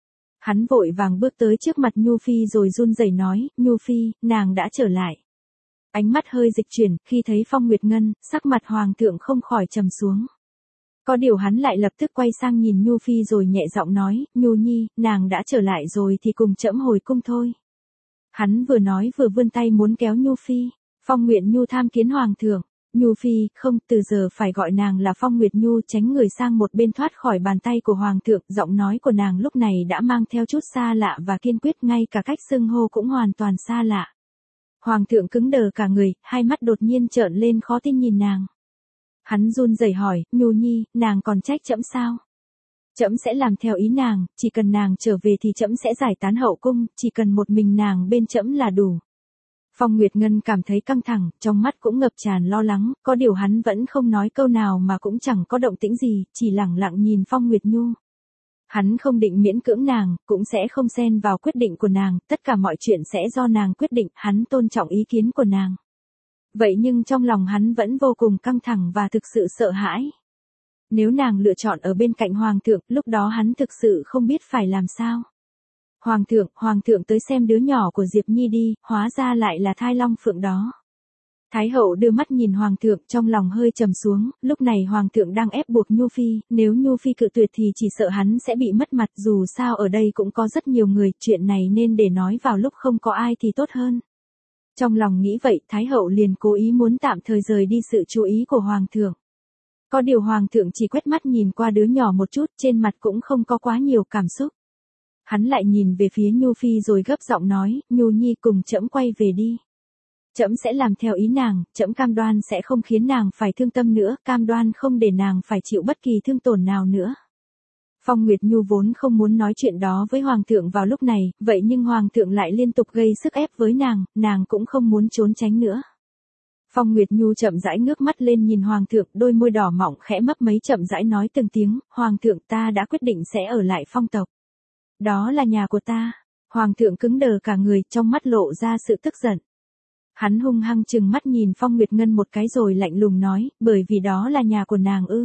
Hắn vội vàng bước tới trước mặt Nhu Phi rồi run rẩy nói, Nhu Phi, nàng đã trở lại. Ánh mắt hơi dịch chuyển, khi thấy Phong Nguyệt Ngân, sắc mặt hoàng thượng không khỏi trầm xuống. Có điều hắn lại lập tức quay sang nhìn Nhu Phi rồi nhẹ giọng nói, Nhu Nhi, nàng đã trở lại rồi thì cùng trẫm hồi cung thôi. Hắn vừa nói vừa vươn tay muốn kéo Nhu Phi. Phong Nguyệt Nhu tham kiến hoàng thượng. Nhu phi, không, từ giờ phải gọi nàng là Phong Nguyệt Nhu, tránh người sang một bên thoát khỏi bàn tay của hoàng thượng, giọng nói của nàng lúc này đã mang theo chút xa lạ và kiên quyết, ngay cả cách xưng hô cũng hoàn toàn xa lạ. Hoàng thượng cứng đờ cả người, hai mắt đột nhiên trợn lên khó tin nhìn nàng. Hắn run rẩy hỏi, Nhu nhi, nàng còn trách trẫm sao? Trẫm sẽ làm theo ý nàng, chỉ cần nàng trở về thì trẫm sẽ giải tán hậu cung, chỉ cần một mình nàng bên trẫm là đủ. Phong Nguyệt Ngân cảm thấy căng thẳng, trong mắt cũng ngập tràn lo lắng, có điều hắn vẫn không nói câu nào mà cũng chẳng có động tĩnh gì, chỉ lẳng lặng nhìn Phong Nguyệt Nhu. Hắn không định miễn cưỡng nàng, cũng sẽ không xen vào quyết định của nàng, tất cả mọi chuyện sẽ do nàng quyết định, hắn tôn trọng ý kiến của nàng. Vậy nhưng trong lòng hắn vẫn vô cùng căng thẳng và thực sự sợ hãi. Nếu nàng lựa chọn ở bên cạnh hoàng thượng, lúc đó hắn thực sự không biết phải làm sao. Hoàng thượng tới xem đứa nhỏ của Diệp Nhi đi, hóa ra lại là thai long phượng đó. Thái hậu đưa mắt nhìn hoàng thượng, trong lòng hơi trầm xuống, lúc này hoàng thượng đang ép buộc Nhu phi, nếu Nhu phi cự tuyệt thì chỉ sợ hắn sẽ bị mất mặt, dù sao ở đây cũng có rất nhiều người, chuyện này nên để nói vào lúc không có ai thì tốt hơn. Trong lòng nghĩ vậy, Thái hậu liền cố ý muốn tạm thời rời đi sự chú ý của hoàng thượng. Có điều hoàng thượng chỉ quét mắt nhìn qua đứa nhỏ một chút, trên mặt cũng không có quá nhiều cảm xúc. Hắn lại nhìn về phía Nhu phi rồi gấp giọng nói, Nhu nhi cùng trẫm quay về đi. Trẫm sẽ làm theo ý nàng, trẫm cam đoan sẽ không khiến nàng phải thương tâm nữa, cam đoan không để nàng phải chịu bất kỳ thương tổn nào nữa. Phong Nguyệt Nhu vốn không muốn nói chuyện đó với hoàng thượng vào lúc này, vậy nhưng hoàng thượng lại liên tục gây sức ép với nàng cũng không muốn trốn tránh nữa. Phong Nguyệt Nhu chậm rãi ngước mắt lên nhìn hoàng thượng, đôi môi đỏ mọng khẽ mấp máy chậm rãi nói từng tiếng, hoàng thượng ta đã quyết định sẽ ở lại Phong tộc. Đó là nhà của ta. Hoàng thượng cứng đờ cả người, trong mắt lộ ra sự tức giận. Hắn hung hăng trừng mắt nhìn Phong Nguyệt Ngân một cái rồi lạnh lùng nói, bởi vì đó là nhà của nàng ư.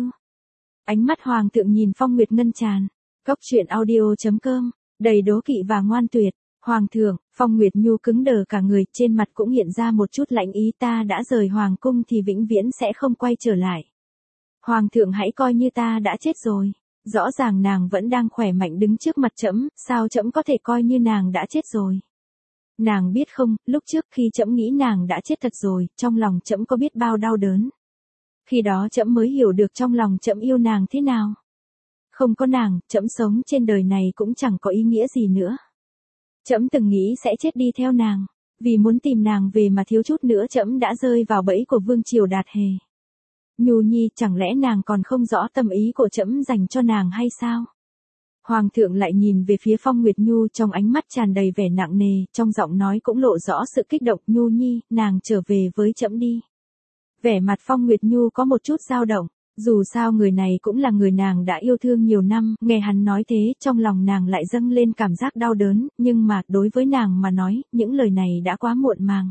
Ánh mắt hoàng thượng nhìn Phong Nguyệt Ngân tràn. Cốc truyện audio.com, đầy đố kỵ và ngoan tuyệt. Hoàng thượng, Phong Nguyệt Nhu cứng đờ cả người, trên mặt cũng hiện ra một chút lạnh ý, ta đã rời hoàng cung thì vĩnh viễn sẽ không quay trở lại. Hoàng thượng hãy coi như ta đã chết rồi. Rõ ràng nàng vẫn đang khỏe mạnh đứng trước mặt trẫm, sao trẫm có thể coi như nàng đã chết rồi? Nàng biết không, lúc trước khi trẫm nghĩ nàng đã chết thật rồi, trong lòng trẫm có biết bao đau đớn. Khi đó trẫm mới hiểu được trong lòng trẫm yêu nàng thế nào. Không có nàng, trẫm sống trên đời này cũng chẳng có ý nghĩa gì nữa. Trẫm từng nghĩ sẽ chết đi theo nàng, vì muốn tìm nàng về mà thiếu chút nữa trẫm đã rơi vào bẫy của vương triều Đạt Hề. Nhu nhi, chẳng lẽ nàng còn không rõ tâm ý của trẫm dành cho nàng hay sao? Hoàng thượng lại nhìn về phía Phong Nguyệt Nhu, trong ánh mắt tràn đầy vẻ nặng nề, trong giọng nói cũng lộ rõ sự kích động, Nhu nhi, nàng trở về với trẫm đi. Vẻ mặt Phong Nguyệt Nhu có một chút dao động, dù sao người này cũng là người nàng đã yêu thương nhiều năm, nghe hắn nói thế, trong lòng nàng lại dâng lên cảm giác đau đớn, nhưng mà, đối với nàng mà nói, những lời này đã quá muộn màng.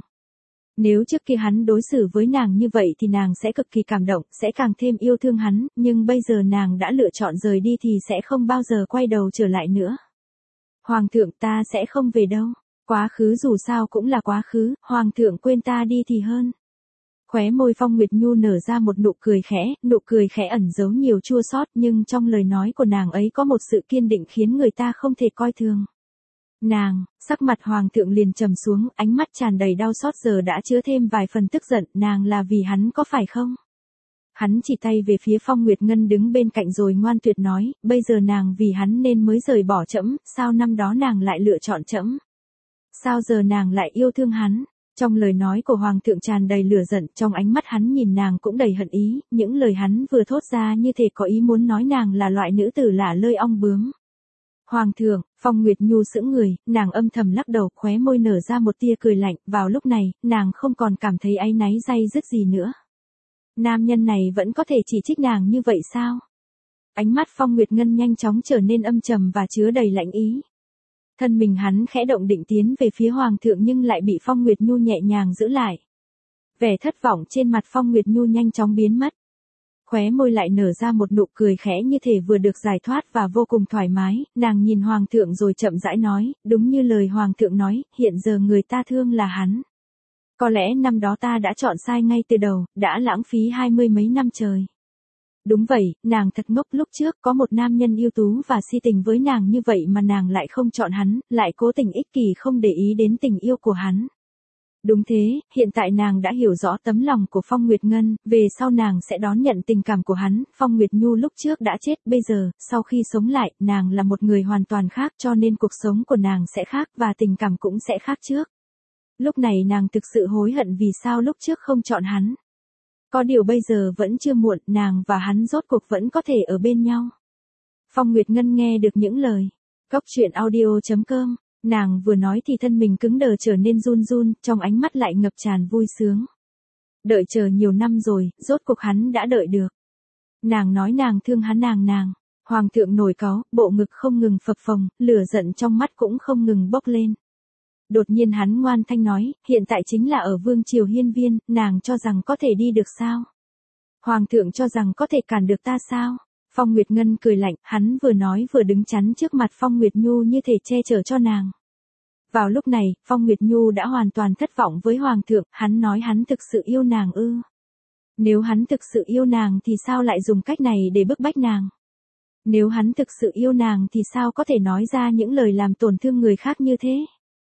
Nếu trước kia hắn đối xử với nàng như vậy thì nàng sẽ cực kỳ cảm động, sẽ càng thêm yêu thương hắn, nhưng bây giờ nàng đã lựa chọn rời đi thì sẽ không bao giờ quay đầu trở lại nữa. Hoàng thượng, ta sẽ không về đâu. Quá khứ dù sao cũng là quá khứ, hoàng thượng quên ta đi thì hơn. Khóe môi Phong Nguyệt Nhu nở ra một nụ cười khẽ ẩn giấu nhiều chua xót, nhưng trong lời nói của nàng ấy có một sự kiên định khiến người ta không thể coi thường. Nàng, sắc mặt hoàng thượng liền trầm xuống, ánh mắt tràn đầy đau xót giờ đã chứa thêm vài phần tức giận, nàng là vì hắn có phải không? Hắn chỉ tay về phía Phong Nguyệt Ngân đứng bên cạnh rồi ngoan tuyệt nói, bây giờ nàng vì hắn nên mới rời bỏ trẫm, sao năm đó nàng lại lựa chọn trẫm? Sao giờ nàng lại yêu thương hắn? Trong lời nói của hoàng thượng tràn đầy lửa giận, trong ánh mắt hắn nhìn nàng cũng đầy hận ý, những lời hắn vừa thốt ra như thể có ý muốn nói nàng là loại nữ tử lả lơi ong bướm. Hoàng thượng, Phong Nguyệt Nhu sững người, nàng âm thầm lắc đầu, khóe môi nở ra một tia cười lạnh, vào lúc này, nàng không còn cảm thấy áy náy day dứt gì nữa. Nam nhân này vẫn có thể chỉ trích nàng như vậy sao? Ánh mắt Phong Nguyệt Ngân nhanh chóng trở nên âm trầm và chứa đầy lạnh ý. Thân mình hắn khẽ động định tiến về phía hoàng thượng nhưng lại bị Phong Nguyệt Nhu nhẹ nhàng giữ lại. Vẻ thất vọng trên mặt Phong Nguyệt Nhu nhanh chóng biến mất. Khóe môi lại nở ra một nụ cười khẽ như thể vừa được giải thoát và vô cùng thoải mái, nàng nhìn hoàng thượng rồi chậm rãi nói, đúng như lời hoàng thượng nói, hiện giờ người ta thương là hắn. Có lẽ năm đó ta đã chọn sai ngay từ đầu, đã lãng phí 20 mấy năm trời. Đúng vậy, nàng thật ngốc, lúc trước có một nam nhân ưu tú và si tình với nàng như vậy mà nàng lại không chọn hắn, lại cố tình ích kỷ không để ý đến tình yêu của hắn. Đúng thế, hiện tại nàng đã hiểu rõ tấm lòng của Phong Nguyệt Ngân, về sau nàng sẽ đón nhận tình cảm của hắn, Phong Nguyệt Nhu lúc trước đã chết, bây giờ, sau khi sống lại, nàng là một người hoàn toàn khác cho nên cuộc sống của nàng sẽ khác và tình cảm cũng sẽ khác trước. Lúc này nàng thực sự hối hận vì sao lúc trước không chọn hắn. Có điều bây giờ vẫn chưa muộn, nàng và hắn rốt cuộc vẫn có thể ở bên nhau. Phong Nguyệt Ngân nghe được những lời. Cốc truyện audio.com, nàng vừa nói thì thân mình cứng đờ trở nên run run, trong ánh mắt lại ngập tràn vui sướng. Đợi chờ nhiều năm rồi, rốt cuộc hắn đã đợi được. Nàng nói nàng thương hắn nàng. Hoàng thượng nổi cáu, bộ ngực không ngừng phập phồng, lửa giận trong mắt cũng không ngừng bốc lên. Đột nhiên hắn ngoan thanh nói, hiện tại chính là ở Vương Triều Hiên Viên, nàng cho rằng có thể đi được sao? Hoàng thượng cho rằng có thể cản được ta sao? Phong Nguyệt Ngân cười lạnh, hắn vừa nói vừa đứng chắn trước mặt Phong Nguyệt Nhu như thể che chở cho nàng. Vào lúc này, Phong Nguyệt Nhu đã hoàn toàn thất vọng với Hoàng thượng, hắn nói hắn thực sự yêu nàng ư. Nếu hắn thực sự yêu nàng thì sao lại dùng cách này để bức bách nàng? Nếu hắn thực sự yêu nàng thì sao có thể nói ra những lời làm tổn thương người khác như thế?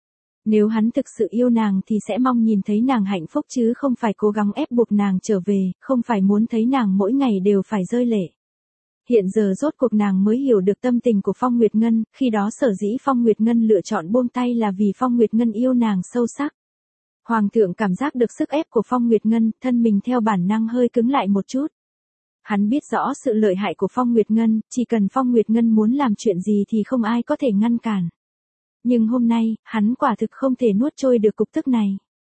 Nếu hắn thực sự yêu nàng thì sẽ mong nhìn thấy nàng hạnh phúc chứ không phải cố gắng ép buộc nàng trở về, không phải muốn thấy nàng mỗi ngày đều phải rơi lệ. Hiện giờ rốt cuộc nàng mới hiểu được tâm tình của Phong Nguyệt Ngân, khi đó sở dĩ Phong Nguyệt Ngân lựa chọn buông tay là vì Phong Nguyệt Ngân yêu nàng sâu sắc. Hoàng thượng cảm giác được sức ép của Phong Nguyệt Ngân, thân mình theo bản năng hơi cứng lại một chút. Hắn biết rõ sự lợi hại của Phong Nguyệt Ngân, chỉ cần Phong Nguyệt Ngân muốn làm chuyện gì thì không ai có thể ngăn cản. Nhưng hôm nay, hắn quả thực không thể nuốt trôi được cục tức này.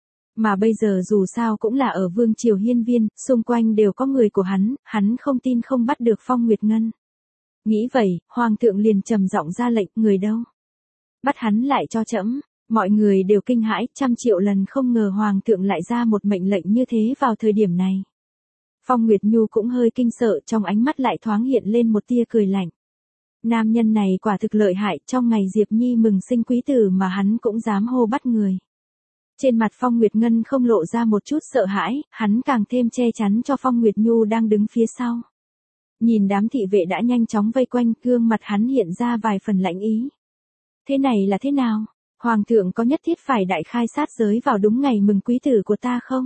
Mà bây giờ dù sao cũng là ở Vương Triều Hiên Viên, xung quanh đều có người của hắn không tin không bắt được Phong Nguyệt Ngân. Nghĩ vậy, Hoàng thượng liền trầm giọng ra lệnh, người đâu? Bắt hắn lại cho trẫm. Mọi người đều kinh hãi, 100.000.000 lần không ngờ Hoàng thượng lại ra một mệnh lệnh như thế vào thời điểm này. Phong Nguyệt Nhu cũng hơi kinh sợ, trong ánh mắt lại thoáng hiện lên một tia cười lạnh. Nam nhân này quả thực lợi hại, trong ngày Diệp Nhi mừng sinh quý tử mà hắn cũng dám hô bắt người. Trên mặt Phong Nguyệt Ngân không lộ ra một chút sợ hãi, hắn càng thêm che chắn cho Phong Nguyệt Nhu đang đứng phía sau. Nhìn đám thị vệ đã nhanh chóng vây quanh, gương mặt hắn hiện ra vài phần lãnh ý. Thế này là thế nào? Hoàng thượng có nhất thiết phải đại khai sát giới vào đúng ngày mừng quý tử của ta không?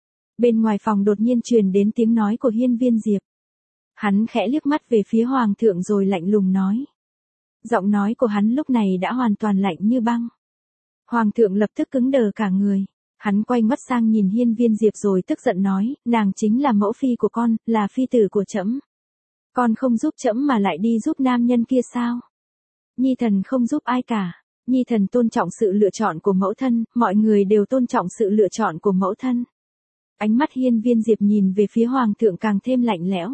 Bên ngoài phòng đột nhiên truyền đến tiếng nói của Hiên Viên Diệp. Hắn khẽ liếc mắt về phía Hoàng thượng rồi lạnh lùng nói. Giọng nói của hắn lúc này đã hoàn toàn lạnh như băng. Hoàng thượng lập tức cứng đờ cả người. Hắn quay mắt sang nhìn Hiên Viên Diệp rồi tức giận nói, nàng chính là mẫu phi của con, là phi tử của trẫm. Con không giúp trẫm mà lại đi giúp nam nhân kia sao? Nhi thần không giúp ai cả. Nhi thần tôn trọng sự lựa chọn của mẫu thân, mọi người đều tôn trọng sự lựa chọn của mẫu thân. Ánh mắt Hiên Viên Diệp nhìn về phía Hoàng thượng càng thêm lạnh lẽo.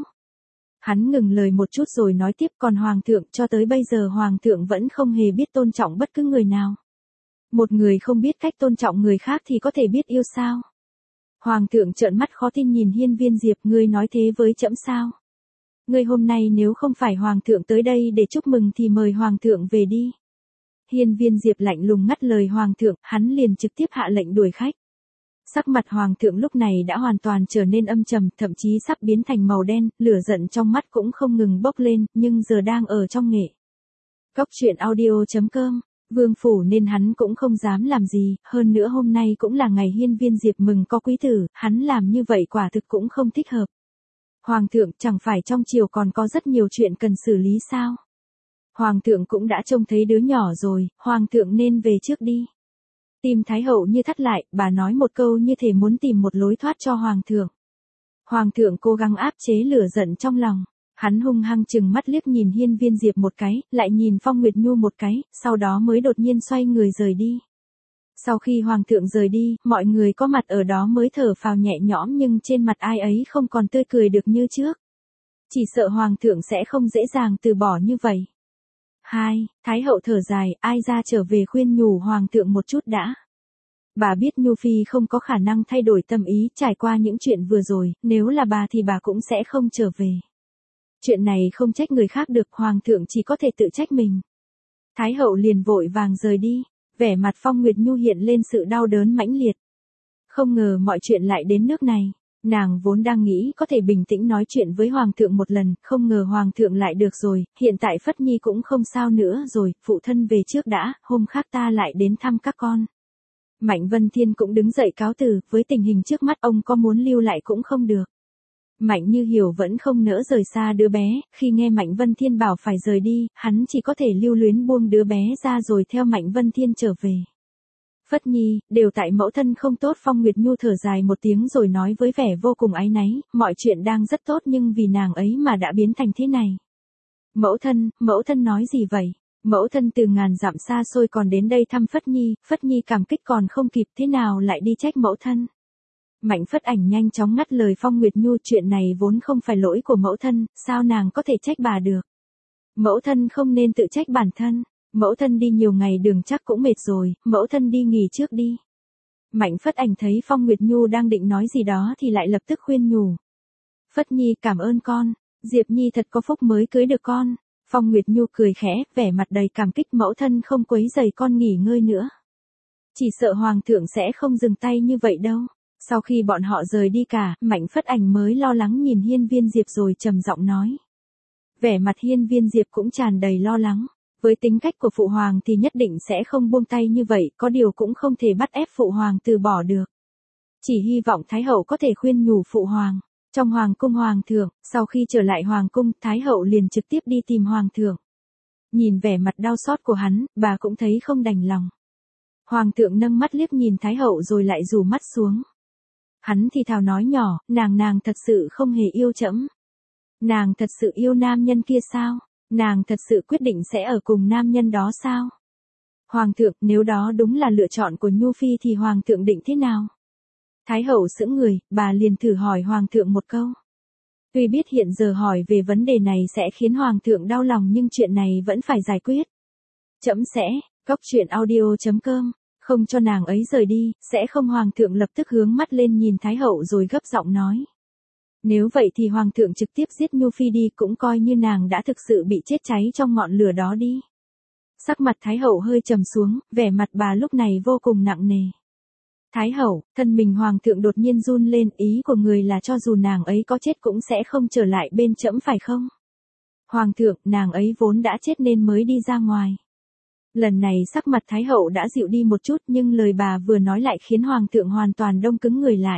Hắn ngừng lời một chút rồi nói tiếp, còn Hoàng thượng, cho tới bây giờ Hoàng thượng vẫn không hề biết tôn trọng bất cứ người nào. Một người không biết cách tôn trọng người khác thì có thể biết yêu sao? Hoàng thượng trợn mắt khó tin nhìn Hiên Viên Diệp, ngươi nói thế với trẫm sao? Ngươi hôm nay nếu không phải Hoàng thượng tới đây để chúc mừng thì mời Hoàng thượng về đi. Hiên Viên Diệp lạnh lùng ngắt lời Hoàng thượng, hắn liền trực tiếp hạ lệnh đuổi khách. Sắc mặt Hoàng thượng lúc này đã hoàn toàn trở nên âm trầm, thậm chí sắp biến thành màu đen, lửa giận trong mắt cũng không ngừng bốc lên, nhưng giờ đang ở trong nghệ. Cốc truyện audio.com, Vương phủ nên hắn cũng không dám làm gì, hơn nữa hôm nay cũng là ngày Hiên Viên Diệp mừng có quý tử, hắn làm như vậy quả thực cũng không thích hợp. Hoàng thượng, chẳng phải trong triều còn có rất nhiều chuyện cần xử lý sao? Hoàng thượng cũng đã trông thấy đứa nhỏ rồi, Hoàng thượng nên về trước đi. Tim Thái hậu như thắt lại, bà nói một câu như thể muốn tìm một lối thoát cho Hoàng thượng. Hoàng thượng cố gắng áp chế lửa giận trong lòng. Hắn hung hăng chừng mắt liếc nhìn Hiên Viên Diệp một cái, lại nhìn Phong Nguyệt Nhu một cái, sau đó mới đột nhiên xoay người rời đi. Sau khi Hoàng thượng rời đi, mọi người có mặt ở đó mới thở phào nhẹ nhõm nhưng trên mặt ai ấy không còn tươi cười được như trước. Chỉ sợ Hoàng thượng sẽ không dễ dàng từ bỏ như vậy. Thái hậu thở dài, ai ra trở về khuyên nhủ Hoàng thượng một chút đã. Bà biết Nhu Phi không có khả năng thay đổi tâm ý, trải qua những chuyện vừa rồi, nếu là bà thì bà cũng sẽ không trở về. Chuyện này không trách người khác được, Hoàng thượng chỉ có thể tự trách mình. Thái hậu liền vội vàng rời đi, vẻ mặt Phong Nguyệt Nhu hiện lên sự đau đớn mãnh liệt. Không ngờ mọi chuyện lại đến nước này. Nàng vốn đang nghĩ có thể bình tĩnh nói chuyện với Hoàng thượng một lần, không ngờ Hoàng thượng lại được rồi, hiện tại Phất Nhi cũng không sao nữa rồi, phụ thân về trước đã, hôm khác ta lại đến thăm các con. Mạnh Vân Thiên cũng đứng dậy cáo từ, với tình hình trước mắt ông có muốn lưu lại cũng không được. Mạnh Như Hiểu vẫn không nỡ rời xa đứa bé, khi nghe Mạnh Vân Thiên bảo phải rời đi, hắn chỉ có thể lưu luyến buông đứa bé ra rồi theo Mạnh Vân Thiên trở về. Phất Nhi, đều tại mẫu thân không tốt. Phong Nguyệt Nhu thở dài một tiếng rồi nói với vẻ vô cùng áy náy, mọi chuyện đang rất tốt nhưng vì nàng ấy mà đã biến thành thế này. Mẫu thân nói gì vậy? Mẫu thân từ ngàn dặm xa xôi còn đến đây thăm Phất Nhi cảm kích còn không kịp, thế nào lại đi trách mẫu thân? Mạnh Phất Ảnh nhanh chóng ngắt lời Phong Nguyệt Nhu, chuyện này vốn không phải lỗi của mẫu thân, sao nàng có thể trách bà được? Mẫu thân không nên tự trách bản thân, mẫu thân đi nhiều ngày đường chắc cũng mệt rồi, mẫu thân đi nghỉ trước đi. Mạnh Phất Ảnh thấy Phong Nguyệt Nhu đang định nói gì đó thì lại lập tức khuyên nhủ. Phất Nhi cảm ơn con, Diệp Nhi thật có phúc mới cưới được con. Phong Nguyệt Nhu cười khẽ, vẻ mặt đầy cảm kích, mẫu thân không quấy rầy con nghỉ ngơi nữa. Chỉ sợ hoàng thượng sẽ không dừng tay như vậy đâu. Sau khi bọn họ rời đi cả, Mạnh Phất Ảnh mới lo lắng nhìn Hiên Viên Diệp rồi trầm giọng nói. Vẻ mặt Hiên Viên Diệp cũng tràn đầy lo lắng. Với tính cách của phụ hoàng thì nhất định sẽ không buông tay như vậy, có điều cũng không thể bắt ép phụ hoàng từ bỏ được. Chỉ hy vọng Thái hậu có thể khuyên nhủ phụ hoàng. Trong hoàng cung hoàng thượng, sau khi trở lại hoàng cung, Thái hậu liền trực tiếp đi tìm hoàng thượng. Nhìn vẻ mặt đau xót của hắn, bà cũng thấy không đành lòng. Hoàng thượng nâng mắt liếc nhìn Thái hậu rồi lại rủ mắt xuống. Hắn thì thào nói nhỏ, nàng thật sự không hề yêu trẫm. Nàng thật sự yêu nam nhân kia sao? Nàng thật sự quyết định sẽ ở cùng nam nhân đó sao? Hoàng thượng, nếu đó đúng là lựa chọn của Nhu Phi thì hoàng thượng định thế nào? Thái hậu sững người, bà liền thử hỏi hoàng thượng một câu. Tuy biết hiện giờ hỏi về vấn đề này sẽ khiến hoàng thượng đau lòng nhưng chuyện này vẫn phải giải quyết. Trẫm sẽ, coctruyện.audio.com, không cho nàng ấy rời đi, sẽ không. Hoàng thượng lập tức hướng mắt lên nhìn Thái hậu rồi gấp giọng nói. Nếu vậy thì hoàng thượng trực tiếp giết Nhu Phi đi, cũng coi như nàng đã thực sự bị chết cháy trong ngọn lửa đó đi. Sắc mặt Thái hậu hơi trầm xuống, vẻ mặt bà lúc này vô cùng nặng nề. Thái hậu, thân mình hoàng thượng đột nhiên run lên, ý của người là cho dù nàng ấy có chết cũng sẽ không trở lại bên trẫm phải không? Hoàng thượng, nàng ấy vốn đã chết nên mới đi ra ngoài. Lần này sắc mặt Thái hậu đã dịu đi một chút nhưng lời bà vừa nói lại khiến hoàng thượng hoàn toàn đông cứng người lại.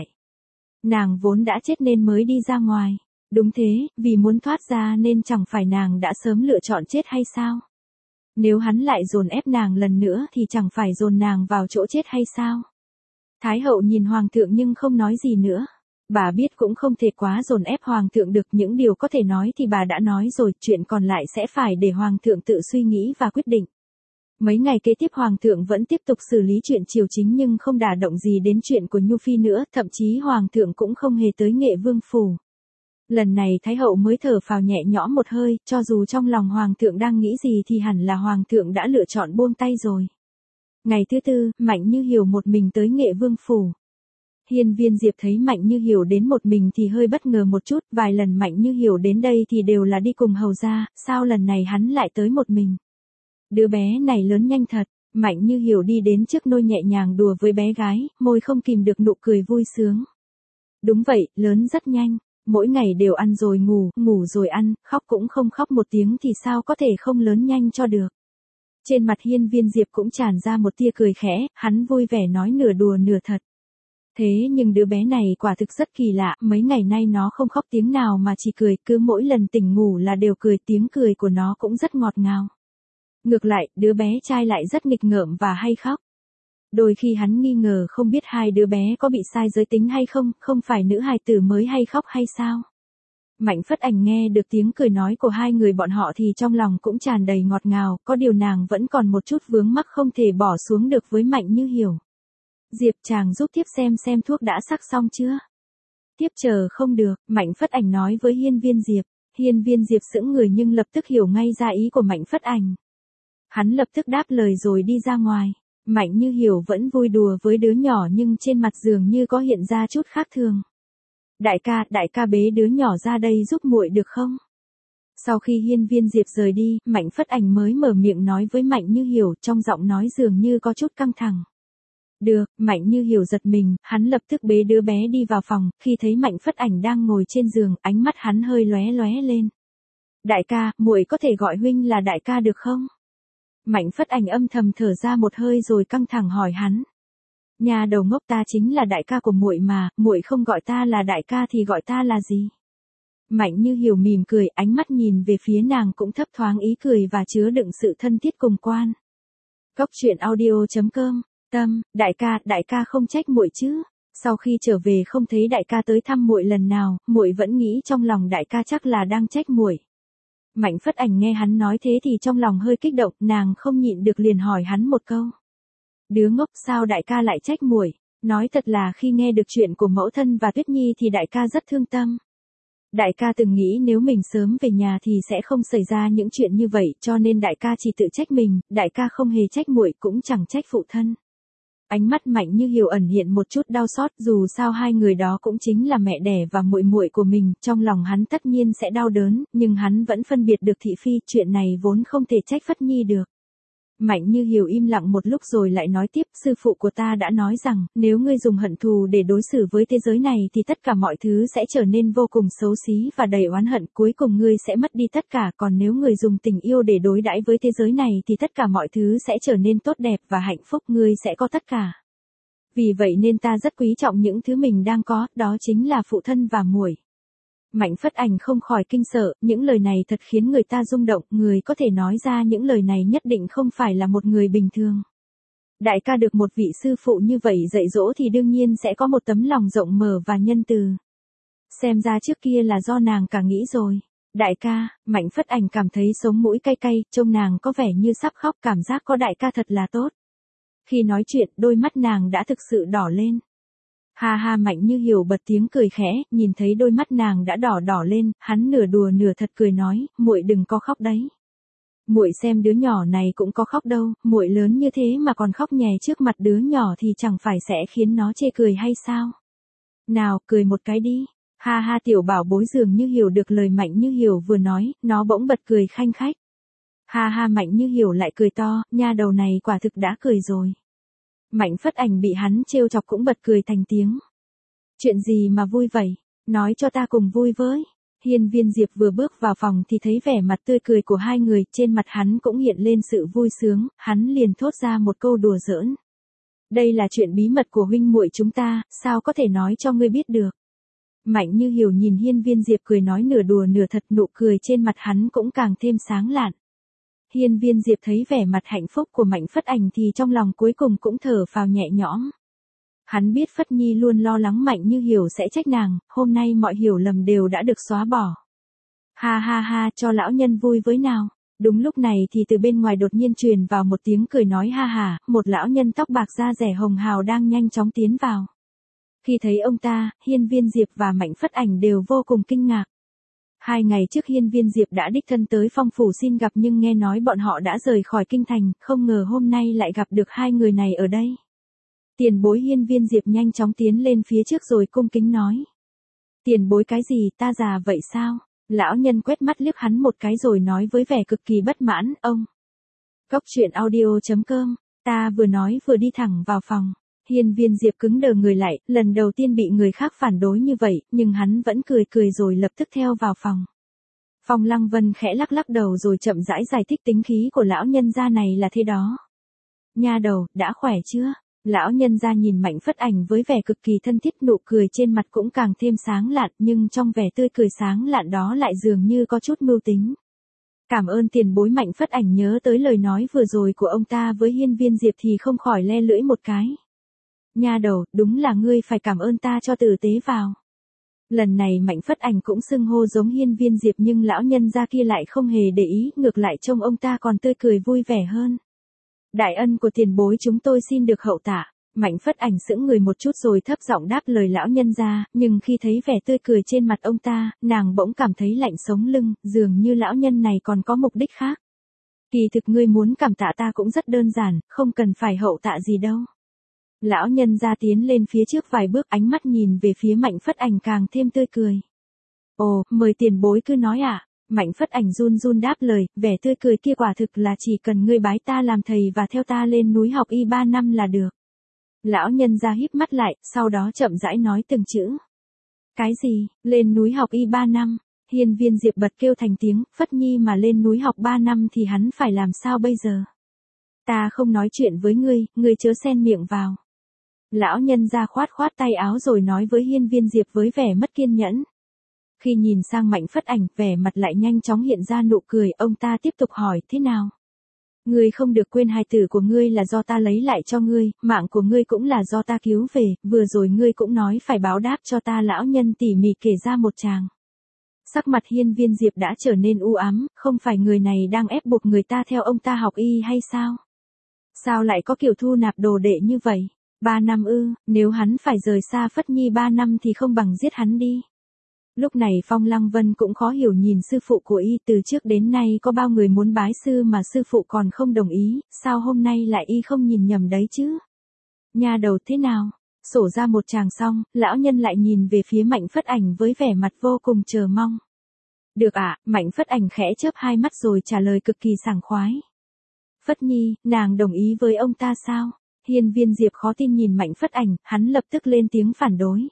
Nàng vốn đã chết nên mới đi ra ngoài. Đúng thế, vì muốn thoát ra nên chẳng phải nàng đã sớm lựa chọn chết hay sao? Nếu hắn lại dồn ép nàng lần nữa thì chẳng phải dồn nàng vào chỗ chết hay sao? Thái hậu nhìn hoàng thượng nhưng không nói gì nữa. Bà biết cũng không thể quá dồn ép hoàng thượng được, những điều có thể nói thì bà đã nói rồi, chuyện còn lại sẽ phải để hoàng thượng tự suy nghĩ và quyết định. Mấy ngày kế tiếp hoàng thượng vẫn tiếp tục xử lý chuyện triều chính nhưng không đả động gì đến chuyện của Nhu Phi nữa, thậm chí hoàng thượng cũng không hề tới Nghệ Vương phủ. Lần này Thái hậu mới thở phào nhẹ nhõm một hơi, cho dù trong lòng hoàng thượng đang nghĩ gì thì hẳn là hoàng thượng đã lựa chọn buông tay rồi. Ngày thứ tư, Mạnh Như Hiểu một mình tới Nghệ Vương phủ. Hiên Viên Diệp thấy Mạnh Như Hiểu đến một mình thì hơi bất ngờ một chút, vài lần Mạnh Như Hiểu đến đây thì đều là đi cùng hầu gia, sao lần này hắn lại tới một mình? Đứa bé này lớn nhanh thật. Mạnh Như Hiểu đi đến trước nôi nhẹ nhàng đùa với bé gái, môi không kìm được nụ cười vui sướng. Đúng vậy, lớn rất nhanh. Mỗi ngày đều ăn rồi ngủ, ngủ rồi ăn, khóc cũng không khóc một tiếng thì sao có thể không lớn nhanh cho được. Trên mặt Hiên Viên Diệp cũng tràn ra một tia cười khẽ, hắn vui vẻ nói nửa đùa nửa thật. Thế nhưng đứa bé này quả thực rất kỳ lạ, mấy ngày nay nó không khóc tiếng nào mà chỉ cười, cứ mỗi lần tỉnh ngủ là đều cười, tiếng cười của nó cũng rất ngọt ngào. Ngược lại, đứa bé trai lại rất nghịch ngợm và hay khóc. Đôi khi hắn nghi ngờ không biết hai đứa bé có bị sai giới tính hay không, không phải nữ hài tử mới hay khóc hay sao? Mạnh Phất Ảnh nghe được tiếng cười nói của hai người bọn họ thì trong lòng cũng tràn đầy ngọt ngào, có điều nàng vẫn còn một chút vướng mắc không thể bỏ xuống được với Mạnh Như Hiểu. Diệp chàng giúp tiếp xem thuốc đã sắc xong chưa? Tiếp chờ không được, Mạnh Phất Ảnh nói với Hiên Viên Diệp. Hiên Viên Diệp sững người nhưng lập tức hiểu ngay ra ý của Mạnh Phất Ảnh. Hắn lập tức đáp lời rồi đi ra ngoài. Mạnh Như Hiểu vẫn vui đùa với đứa nhỏ nhưng trên mặt dường như có hiện ra chút khác thường. Đại ca bế đứa nhỏ ra đây giúp muội được không? Sau khi Hiên Viên Diệp rời đi, Mạnh Phất Ảnh mới mở miệng nói với Mạnh Như Hiểu, trong giọng nói dường như có chút căng thẳng. Được, Mạnh Như Hiểu giật mình, hắn lập tức bế đứa bé đi vào phòng, khi thấy Mạnh Phất Ảnh đang ngồi trên giường, ánh mắt hắn hơi lóe lóe lên. Đại ca, muội có thể gọi huynh là đại ca được không? Mạnh Phất Ảnh âm thầm thở ra một hơi rồi căng thẳng hỏi hắn. Nhà đầu ngốc, ta chính là đại ca của muội mà, muội không gọi ta là đại ca thì gọi ta là gì? Mạnh Như Hiểu mỉm cười, ánh mắt nhìn về phía nàng cũng thấp thoáng ý cười và chứa đựng sự thân thiết cùng quan. Cốc truyện audio.com, Tâm, đại ca không trách muội chứ? Sau khi trở về không thấy đại ca tới thăm muội lần nào, muội vẫn nghĩ trong lòng đại ca chắc là đang trách muội. Mạnh Phất Ảnh nghe hắn nói thế thì trong lòng hơi kích động, nàng không nhịn được liền hỏi hắn một câu. Đứa ngốc, sao đại ca lại trách muội? Nói thật là khi nghe được chuyện của mẫu thân và Tuyết Nhi thì đại ca rất thương tâm. Đại ca từng nghĩ nếu mình sớm về nhà thì sẽ không xảy ra những chuyện như vậy, cho nên đại ca chỉ tự trách mình, đại ca không hề trách muội, cũng chẳng trách phụ thân. Ánh mắt Mạnh Như Hiểu ẩn hiện một chút đau xót, dù sao hai người đó cũng chính là mẹ đẻ và muội muội của mình, trong lòng hắn tất nhiên sẽ đau đớn, nhưng hắn vẫn phân biệt được thị phi, chuyện này vốn không thể trách Phất Nhi được. Mạnh Như Hiểu im lặng một lúc rồi lại nói tiếp, sư phụ của ta đã nói rằng, nếu ngươi dùng hận thù để đối xử với thế giới này thì tất cả mọi thứ sẽ trở nên vô cùng xấu xí và đầy oán hận, cuối cùng ngươi sẽ mất đi tất cả, còn nếu ngươi dùng tình yêu để đối đãi với thế giới này thì tất cả mọi thứ sẽ trở nên tốt đẹp và hạnh phúc, ngươi sẽ có tất cả. Vì vậy nên ta rất quý trọng những thứ mình đang có, đó chính là phụ thân và muội. Mạnh Phất Ảnh không khỏi kinh sợ, những lời này thật khiến người ta rung động, người có thể nói ra những lời này nhất định không phải là một người bình thường. Đại ca được một vị sư phụ như vậy dạy dỗ thì đương nhiên sẽ có một tấm lòng rộng mở và nhân từ. Xem ra trước kia là do nàng cả nghĩ rồi. Đại ca, Mạnh Phất Ảnh cảm thấy sống mũi cay cay, trông nàng có vẻ như sắp khóc, cảm giác có đại ca thật là tốt. Khi nói chuyện, đôi mắt nàng đã thực sự đỏ lên. Ha ha, Mạnh Như Hiểu bật tiếng cười khẽ, nhìn thấy đôi mắt nàng đã đỏ lên, hắn nửa đùa nửa thật cười nói, muội đừng có khóc đấy. Muội xem đứa nhỏ này cũng có khóc đâu, muội lớn như thế mà còn khóc nhè trước mặt đứa nhỏ thì chẳng phải sẽ khiến nó chê cười hay sao? Nào, cười một cái đi. Ha ha, tiểu bảo bối dường như hiểu được lời Mạnh Như Hiểu vừa nói, nó bỗng bật cười khanh khách. Ha ha, Mạnh Như Hiểu lại cười to, nha đầu này quả thực đã cười rồi. Mạnh Phất Ảnh bị hắn trêu chọc cũng bật cười thành tiếng. Chuyện gì mà vui vậy? Nói cho ta cùng vui với. Hiên Viên Diệp vừa bước vào phòng thì thấy vẻ mặt tươi cười của hai người, trên mặt hắn cũng hiện lên sự vui sướng, hắn liền thốt ra một câu đùa giỡn. Đây là chuyện bí mật của huynh muội chúng ta, sao có thể nói cho ngươi biết được? Mạnh Như Hiểu nhìn Hiên Viên Diệp cười nói nửa đùa nửa thật, nụ cười trên mặt hắn cũng càng thêm sáng lạn. Hiên Viên Diệp thấy vẻ mặt hạnh phúc của Mạnh Phất Ảnh thì trong lòng cuối cùng cũng thở phào nhẹ nhõm. Hắn biết Phất Nhi luôn lo lắng Mạnh Như Hiểu sẽ trách nàng, hôm nay mọi hiểu lầm đều đã được xóa bỏ. Ha ha ha, cho lão nhân vui với nào. Đúng lúc này thì từ bên ngoài đột nhiên truyền vào một tiếng cười nói ha ha, một lão nhân tóc bạc da dẻ hồng hào đang nhanh chóng tiến vào. Khi thấy ông ta, Hiên Viên Diệp và Mạnh Phất Ảnh đều vô cùng kinh ngạc. 2 ngày trước Hiên Viên Diệp đã đích thân tới Phong phủ xin gặp nhưng nghe nói bọn họ đã rời khỏi kinh thành, không ngờ hôm nay lại gặp được hai người này ở đây. Tiền bối. Hiên Viên Diệp nhanh chóng tiến lên phía trước rồi cung kính nói. Tiền bối cái gì, ta già vậy sao? Lão nhân quét mắt liếc hắn một cái rồi nói với vẻ cực kỳ bất mãn, ông. Cốc truyện audio.com, ta vừa nói vừa đi thẳng vào phòng. Hiên Viên Diệp cứng đờ người lại, lần đầu tiên bị người khác phản đối như vậy, nhưng hắn vẫn cười cười rồi lập tức theo vào phòng. Phong Lăng Vân khẽ lắc lắc đầu rồi chậm rãi giải thích tính khí của lão nhân gia này là thế đó. Nha đầu, đã khỏe chưa? Lão nhân gia nhìn Mạnh Phất Ảnh với vẻ cực kỳ thân thiết, nụ cười trên mặt cũng càng thêm sáng lạn, nhưng trong vẻ tươi cười sáng lạn đó lại dường như có chút mưu tính. Cảm ơn tiền bối. Mạnh Phất Ảnh nhớ tới lời nói vừa rồi của ông ta với Hiên Viên Diệp thì không khỏi le lưỡi một cái. Nha đầu, đúng là ngươi phải cảm ơn ta cho tử tế vào. Lần này Mạnh Phất Ảnh cũng xưng hô giống Hiên Viên Diệp nhưng lão nhân gia kia lại không hề để ý, ngược lại trông ông ta còn tươi cười vui vẻ hơn. Đại ân của tiền bối chúng tôi xin được hậu tạ. Mạnh Phất Ảnh sững người một chút rồi thấp giọng đáp lời lão nhân gia, nhưng khi thấy vẻ tươi cười trên mặt ông ta, nàng bỗng cảm thấy lạnh sống lưng, dường như lão nhân này còn có mục đích khác. Kỳ thực ngươi muốn cảm tạ ta cũng rất đơn giản, không cần phải hậu tạ gì đâu. Lão nhân gia tiến lên phía trước vài bước, ánh mắt nhìn về phía Mạnh Phất Ảnh càng thêm tươi cười. Ồ, mời tiền bối cứ nói ạ. Mạnh Phất Ảnh run run đáp lời, vẻ tươi cười kia quả thực là chỉ cần ngươi bái ta làm thầy và theo ta lên núi học y 3 năm là được. Lão nhân gia híp mắt lại, sau đó chậm rãi nói từng chữ. Cái gì, lên núi học y 3 năm? Hiên Viên Diệp bật kêu thành tiếng, Phất Nhi mà lên núi học 3 năm thì hắn phải làm sao bây giờ? Ta không nói chuyện với ngươi chớ xen miệng vào. Lão nhân ra khoát khoát tay áo rồi nói với Hiên Viên Diệp với vẻ mất kiên nhẫn. Khi nhìn sang Mạnh Phất Ảnh, vẻ mặt lại nhanh chóng hiện ra nụ cười, ông ta tiếp tục hỏi, thế nào? Ngươi không được quên hài tử của ngươi là do ta lấy lại cho ngươi, mạng của ngươi cũng là do ta cứu về, vừa rồi ngươi cũng nói phải báo đáp cho ta. Lão nhân tỉ mỉ kể ra một tràng. Sắc mặt Hiên Viên Diệp đã trở nên u ám, không phải người này đang ép buộc người ta theo ông ta học y hay sao? Sao lại có kiểu thu nạp đồ đệ như vậy? 3 năm ư, nếu hắn phải rời xa Phất Nhi 3 năm thì không bằng giết hắn đi. Lúc này Phong Lăng Vân cũng khó hiểu nhìn sư phụ của y, từ trước đến nay có bao người muốn bái sư mà sư phụ còn không đồng ý, sao hôm nay lại y không nhìn nhầm đấy chứ? Nha đầu thế nào? Sổ ra một tràng xong, lão nhân lại nhìn về phía Mạnh Phất Ảnh với vẻ mặt vô cùng chờ mong. Được ạ, Mạnh Phất Ảnh khẽ chớp hai mắt rồi trả lời cực kỳ sảng khoái. Phất Nhi, nàng đồng ý với ông ta sao? Hiên Viên Diệp khó tin nhìn Mạnh Phất Ảnh, hắn lập tức lên tiếng phản đối.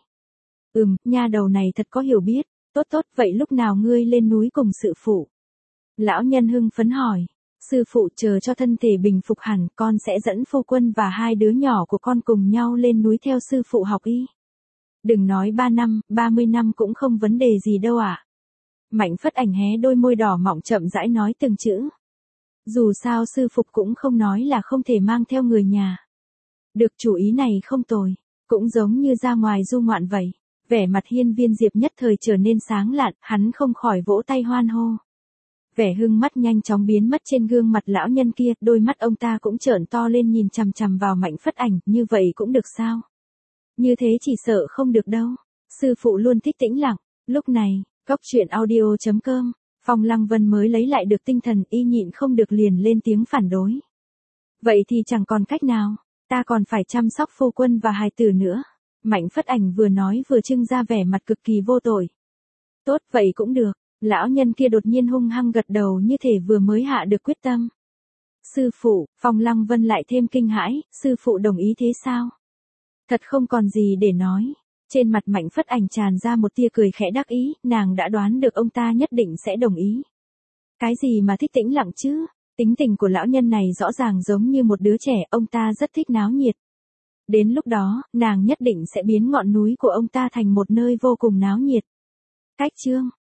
Nha đầu này thật có hiểu biết, tốt tốt, vậy lúc nào ngươi lên núi cùng sư phụ? Lão nhân hưng phấn hỏi, sư phụ chờ cho thân thể bình phục hẳn, con sẽ dẫn phu quân và 2 đứa nhỏ của con cùng nhau lên núi theo sư phụ học y. Đừng nói 3 năm, 30 năm cũng không vấn đề gì đâu ạ. Mạnh Phất Ảnh hé đôi môi đỏ mọng chậm rãi nói từng chữ. Dù sao sư phụ cũng không nói là không thể mang theo người nhà. Được, chủ ý này không tồi, cũng giống như ra ngoài du ngoạn vậy. Vẻ mặt Hiên Viên Diệp nhất thời trở nên sáng lạn, hắn không khỏi vỗ tay hoan hô. Vẻ hưng mắt nhanh chóng biến mất trên gương mặt lão nhân kia, đôi mắt ông ta cũng trợn to lên nhìn chằm chằm vào Mạnh Phất Ảnh, như vậy cũng được sao? Như thế chỉ sợ không được đâu. Sư phụ luôn thích tĩnh lặng. Lúc này, Cóc Truyện Audio.com, Phong Lăng Vân mới lấy lại được tinh thần, y nhịn không được liền lên tiếng phản đối. Vậy thì chẳng còn cách nào, ta còn phải chăm sóc phu quân và hài tử nữa. Mạnh Phất Ảnh vừa nói vừa trưng ra vẻ mặt cực kỳ vô tội. Tốt, vậy cũng được. Lão nhân kia đột nhiên hung hăng gật đầu như thể vừa mới hạ được quyết tâm. Sư phụ, Phong Lăng Vân lại thêm kinh hãi, sư phụ đồng ý thế sao? Thật không còn gì để nói. Trên mặt Mạnh Phất Ảnh tràn ra một tia cười khẽ đắc ý, nàng đã đoán được ông ta nhất định sẽ đồng ý. Cái gì mà thích tĩnh lặng chứ? Tính tình của lão nhân này rõ ràng giống như một đứa trẻ, ông ta rất thích náo nhiệt. Đến lúc đó, nàng nhất định sẽ biến ngọn núi của ông ta thành một nơi vô cùng náo nhiệt. Cách chương